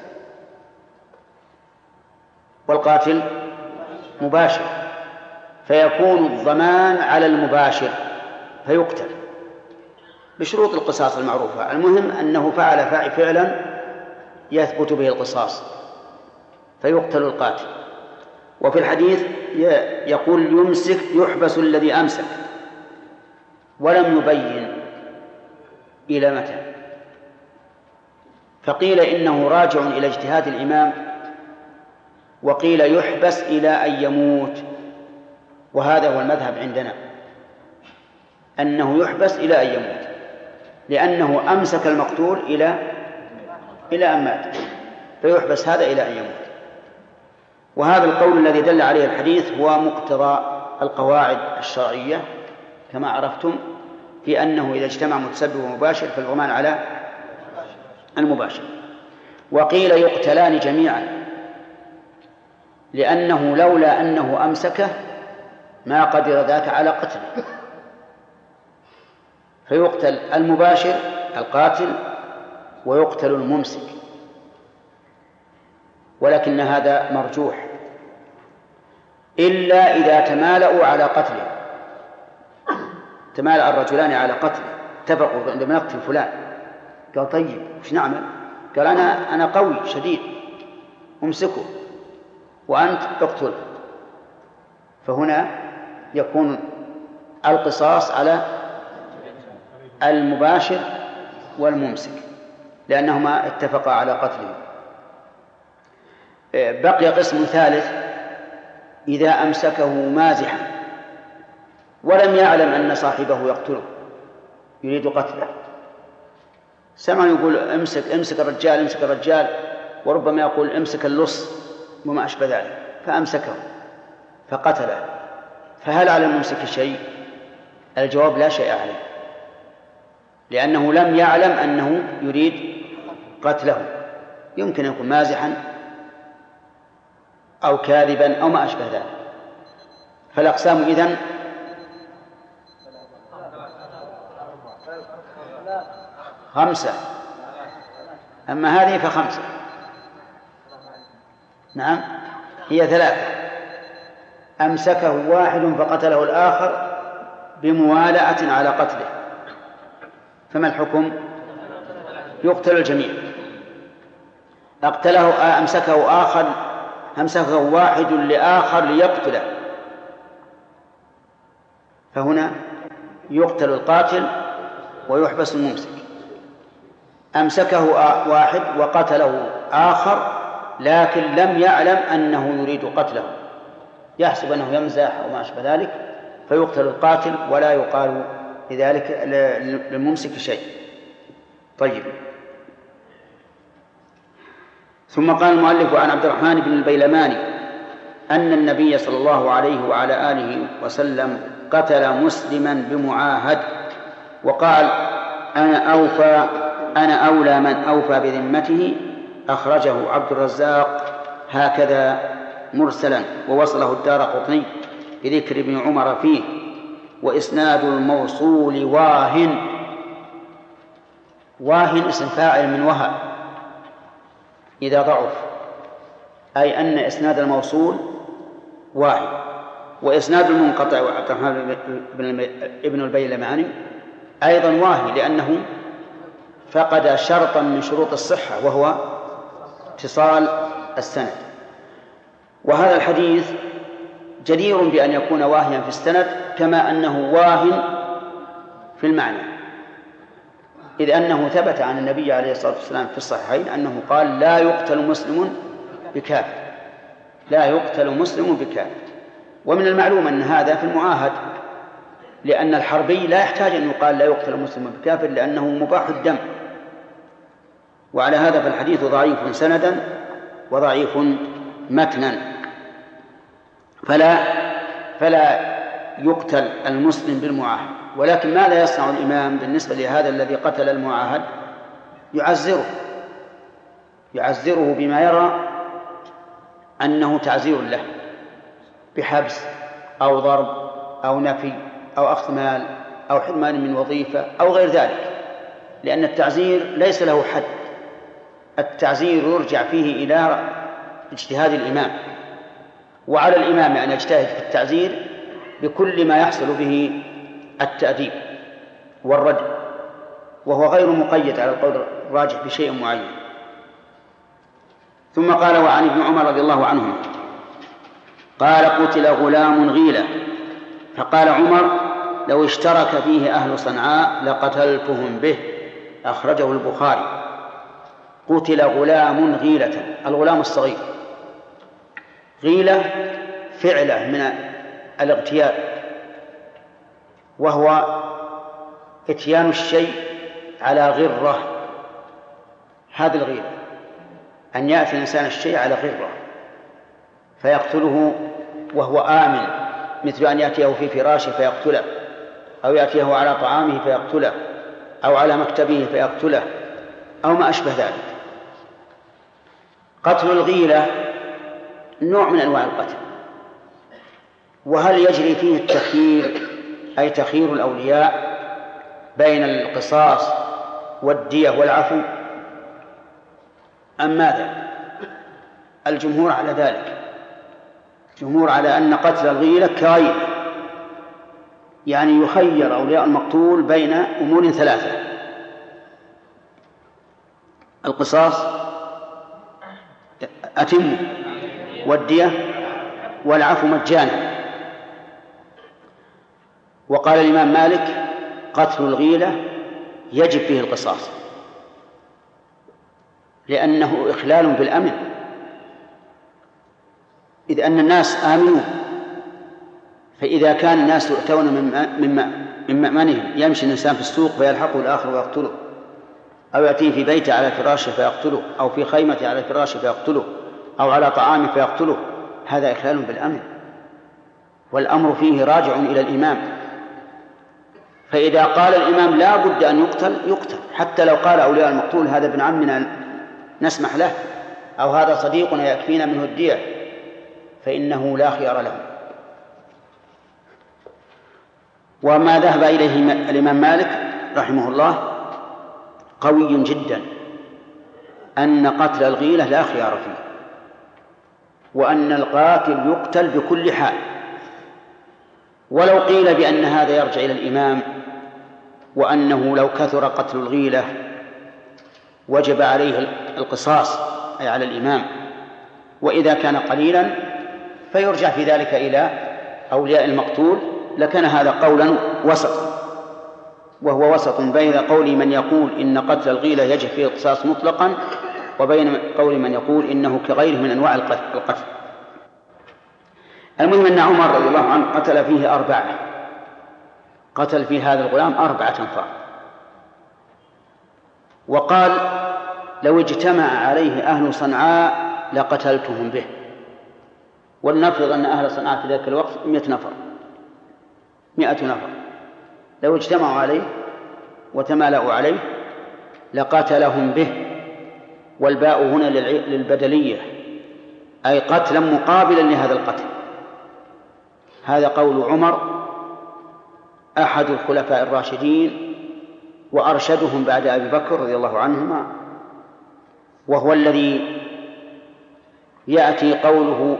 والقاتل مباشر، فيكون الضمان على المباشر فيقتل بشروط القصاص المعروفة. المهم أنه فعل فعلا يثبت به القصاص فيقتل القاتل. وفي الحديث يقول يمسك يحبس الذي أمسك، ولم يبين إلى متى، فقيل إنه راجع إلى اجتهاد الإمام، وقيل يحبس إلى أن يموت، وهذا هو المذهب عندنا أنه يحبس إلى أن يموت، لأنه أمسك المقتول إلى أن مات، فيحبس هذا إلى أن يموت. وهذا القول الذي دل عليه الحديث هو مقتضى القواعد الشرعية كما عرفتم، في أنه إذا اجتمع متسبب ومباشر فالضمان على المباشر. وقيل يقتلان جميعا، لأنه لولا أنه أمسكه ما قدر ذاك على قتله، فيقتل المباشر القاتل ويقتل الممسك. ولكن هذا مرجوح إلا إذا تمالأوا على قتله، تمالأ الرجلان على قتله، اتفقوا عندما نقتل فلان، قال طيب وش نعمل؟ قال أنا قوي شديد أمسكه وأنت اقتله، فهنا يكون القصاص على المباشر والممسك لأنهما اتفقا على قتله. بقي قسم ثالث: إذا أمسكه مازحا ولم يعلم أن صاحبه يقتله يريد قتله، سمع يقول امسك الرجال امسك الرجال، وربما يقول امسك اللص وما أشبه ذلك، فأمسكه فقتله، فهل على الممسك شيء؟ الجواب لا شيء عليه، لأنه لم يعلم أنه يريد قتله، يمكن أن يكون مازحا أو كاذبا أو ما أشبه ذلك. فالأقسام إذن خمسة، أما هذه فخمسة. نعم هي ثلاثة: أمسكه واحد فقتله الآخر بموالعة على قتله، فما الحكم؟ يقتل الجميع. أمسكه واحد لآخر ليقتله، فهنا يقتل القاتل ويحبس الممسك. أمسكه واحد وقتله آخر لكن لم يعلم أنه يريد قتله، يحسب أنه يمزح أو ما أشبه ذلك فيقتل القاتل ولا يقال لذلك للممسك شيء. طيب. ثم قال المؤلف عن عبد الرحمن بن البيلماني أن النبي صلى الله عليه وعلى آله وسلم قتل مسلما بمعاهد وقال أنا أولى من أوفى بذمته. أخرجه عبد الرزاق هكذا مرسلا، ووصله الدارقطني بذكر ابن عمر فيه، وإسناد الموصول واهن اسم فاعل من وهى إذا ضعف، أي أن إسناد الموصول واهن. وإسناد المنقطع وعبد الرحمن ابن البيلماني أيضا واهن، لأنه فقد شرطا من شروط الصحة وهو اتصال السند. وهذا الحديث جدير بأن يكون واهيا في السند كما أنه واهن في المعنى، إذ أنه ثبت عن النبي عليه الصلاة والسلام في الصحيحين أنه قال لا يقتل مسلم بكافر، لا يقتل مسلم بكافر. ومن المعلوم أن هذا في المعاهد، لأن الحربي لا يحتاج أن يقال لا يقتل مسلم بكافر لأنه مباح الدم. وعلى هذا فالحديث ضعيف سندا وضعيف متنا، فلا يقتل المسلم بالمعاهد. ولكن ماذا يصنع الإمام بالنسبة لهذا الذي قتل المعاهد؟ يعزره بما يرى أنه تعزير له، بحبس أو ضرب أو نفي أو أخذ مال أو حرمان من وظيفة أو غير ذلك، لأن التعزير ليس له حد. التعزير يرجع فيه إلى اجتهاد الإمام، وعلى الإمام أن يجتهد في التعزير بكل ما يحصل به التأديب والردع، وهو غير مقيد على القول الراجح بشيء معين. ثم قال وعن ابن عمر رضي الله عنه قال قتل غلام غيلة، فقال عمر لو اشترك فيه أهل صنعاء لقتلتهم به. أخرجه البخاري. قتل غلام غيلة، الغلام الصغير. غيلة فعلة من الاغتيال، وهو اتيان الشيء على غرة. هذه الغيلة أن يأتي الإنسان الشيء على غرة فيقتله وهو آمن، مثل أن يأتيه في فراشه فيقتله، أو يأتيه على طعامه فيقتله، أو على مكتبه فيقتله، أو ما أشبه ذلك. قتل الغيلة نوع من أنواع القتل. وهل يجري فيه التخيير، أي تخيير الأولياء بين القصاص والدية والعفو، أم ماذا؟ الجمهور على ذلك، الجمهور على أن قتل الغيلة كغيره، يعني يخير أولياء المقتول بين أمور ثلاثة: القصاص أتم، والدية، والعفو مجانا. وقال الإمام مالك قتل الغيلة يجب فيه القصاص، لأنه إخلال بالأمن، إذ أن الناس آمنوا، فإذا كان الناس يؤتون من مأمنهم، يمشي الإنسان في السوق فيلحقه الآخر ويقتله، أو يأتيه في بيته على فراشه فيقتله، أو في خيمته على فراشه فيقتله، أو على طعامه فيقتله، هذا إخلال بالأمن، والأمر فيه راجع إلى الإمام. فإذا قال الإمام لا بد أن يقتل، حتى لو قال أولياء المقتول هذا ابن عمنا نسمح له، أو هذا صديقنا يكفينا منه الدية، فإنه لا خيار له. وما ذهب إليه الإمام مالك رحمه الله قوي جدا، أن قتل الغيلة لا خيار فيه، وأن القاتل يقتل بكل حال. ولو قيل بأن هذا يرجع إلى الإمام، وأنه لو كثر قتل الغيلة وجب عليه القصاص، أي على الإمام، وإذا كان قليلا فيرجع في ذلك إلى أولياء المقتول، لكان هذا قولا وسطا، وهو وسط بين قول من يقول إن قتل الغيلة يجب فيه القصاص مطلقا، وبين قول من يقول إنه كغيره من أنواع القتل. المهم أن عمر رضي الله عنه قتل فيه 4، قتل في هذا الغلام 4 أنفار، وقال لو اجتمع عليه أهل صنعاء لقتلتهم به. ولنفرض أن أهل صنعاء في ذلك الوقت 100 نفر، لو اجتمعوا عليه وتمالأوا عليه لقاتلهم به، والباء هنا للبدلية، أي قتلا مقابلا لهذا القتل. هذا قول عمر أحد الخلفاء الراشدين وأرشدهم بعد أبي بكر رضي الله عنهما، وهو الذي يأتي قوله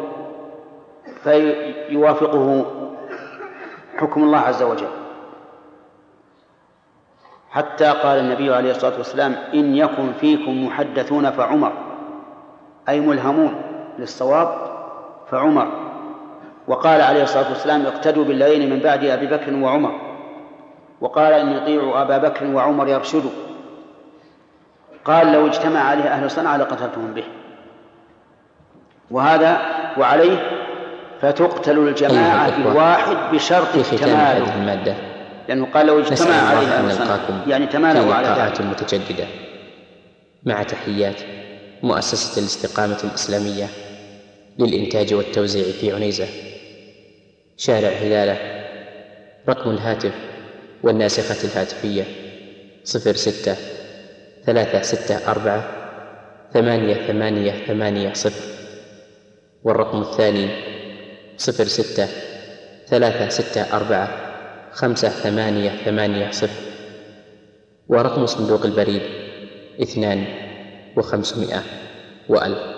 فيوافقه حكم الله عز وجل، حتى قال النبي عليه الصلاة والسلام إن يكن فيكم محدثون فعمر، أي ملهمون للصواب فعمر. وقال عليه الصلاة والسلام اقتدوا بالذين من بعد أبي بكر وعمر، وقال إن يطيعوا أبا بكر وعمر يرشدوا. قال لو اجتمع عليه أهل صنعاء لقتلتهم به. وهذا وعليه فتقتل الجماعة الواحد بشرط التمالؤ، لأنه قال لو اجتمع عليه أهل صنعاء يعني تمالؤوا على ذلك. متجددة مع تحيات مؤسسة الاستقامة الإسلامية للإنتاج والتوزيع في عنيزة، شارع هلالة. رقم الهاتف والناسخة الهاتفية 06-364-8880، والرقم الثاني 06-364-5880، ورقم صندوق البريد 2500 و1000.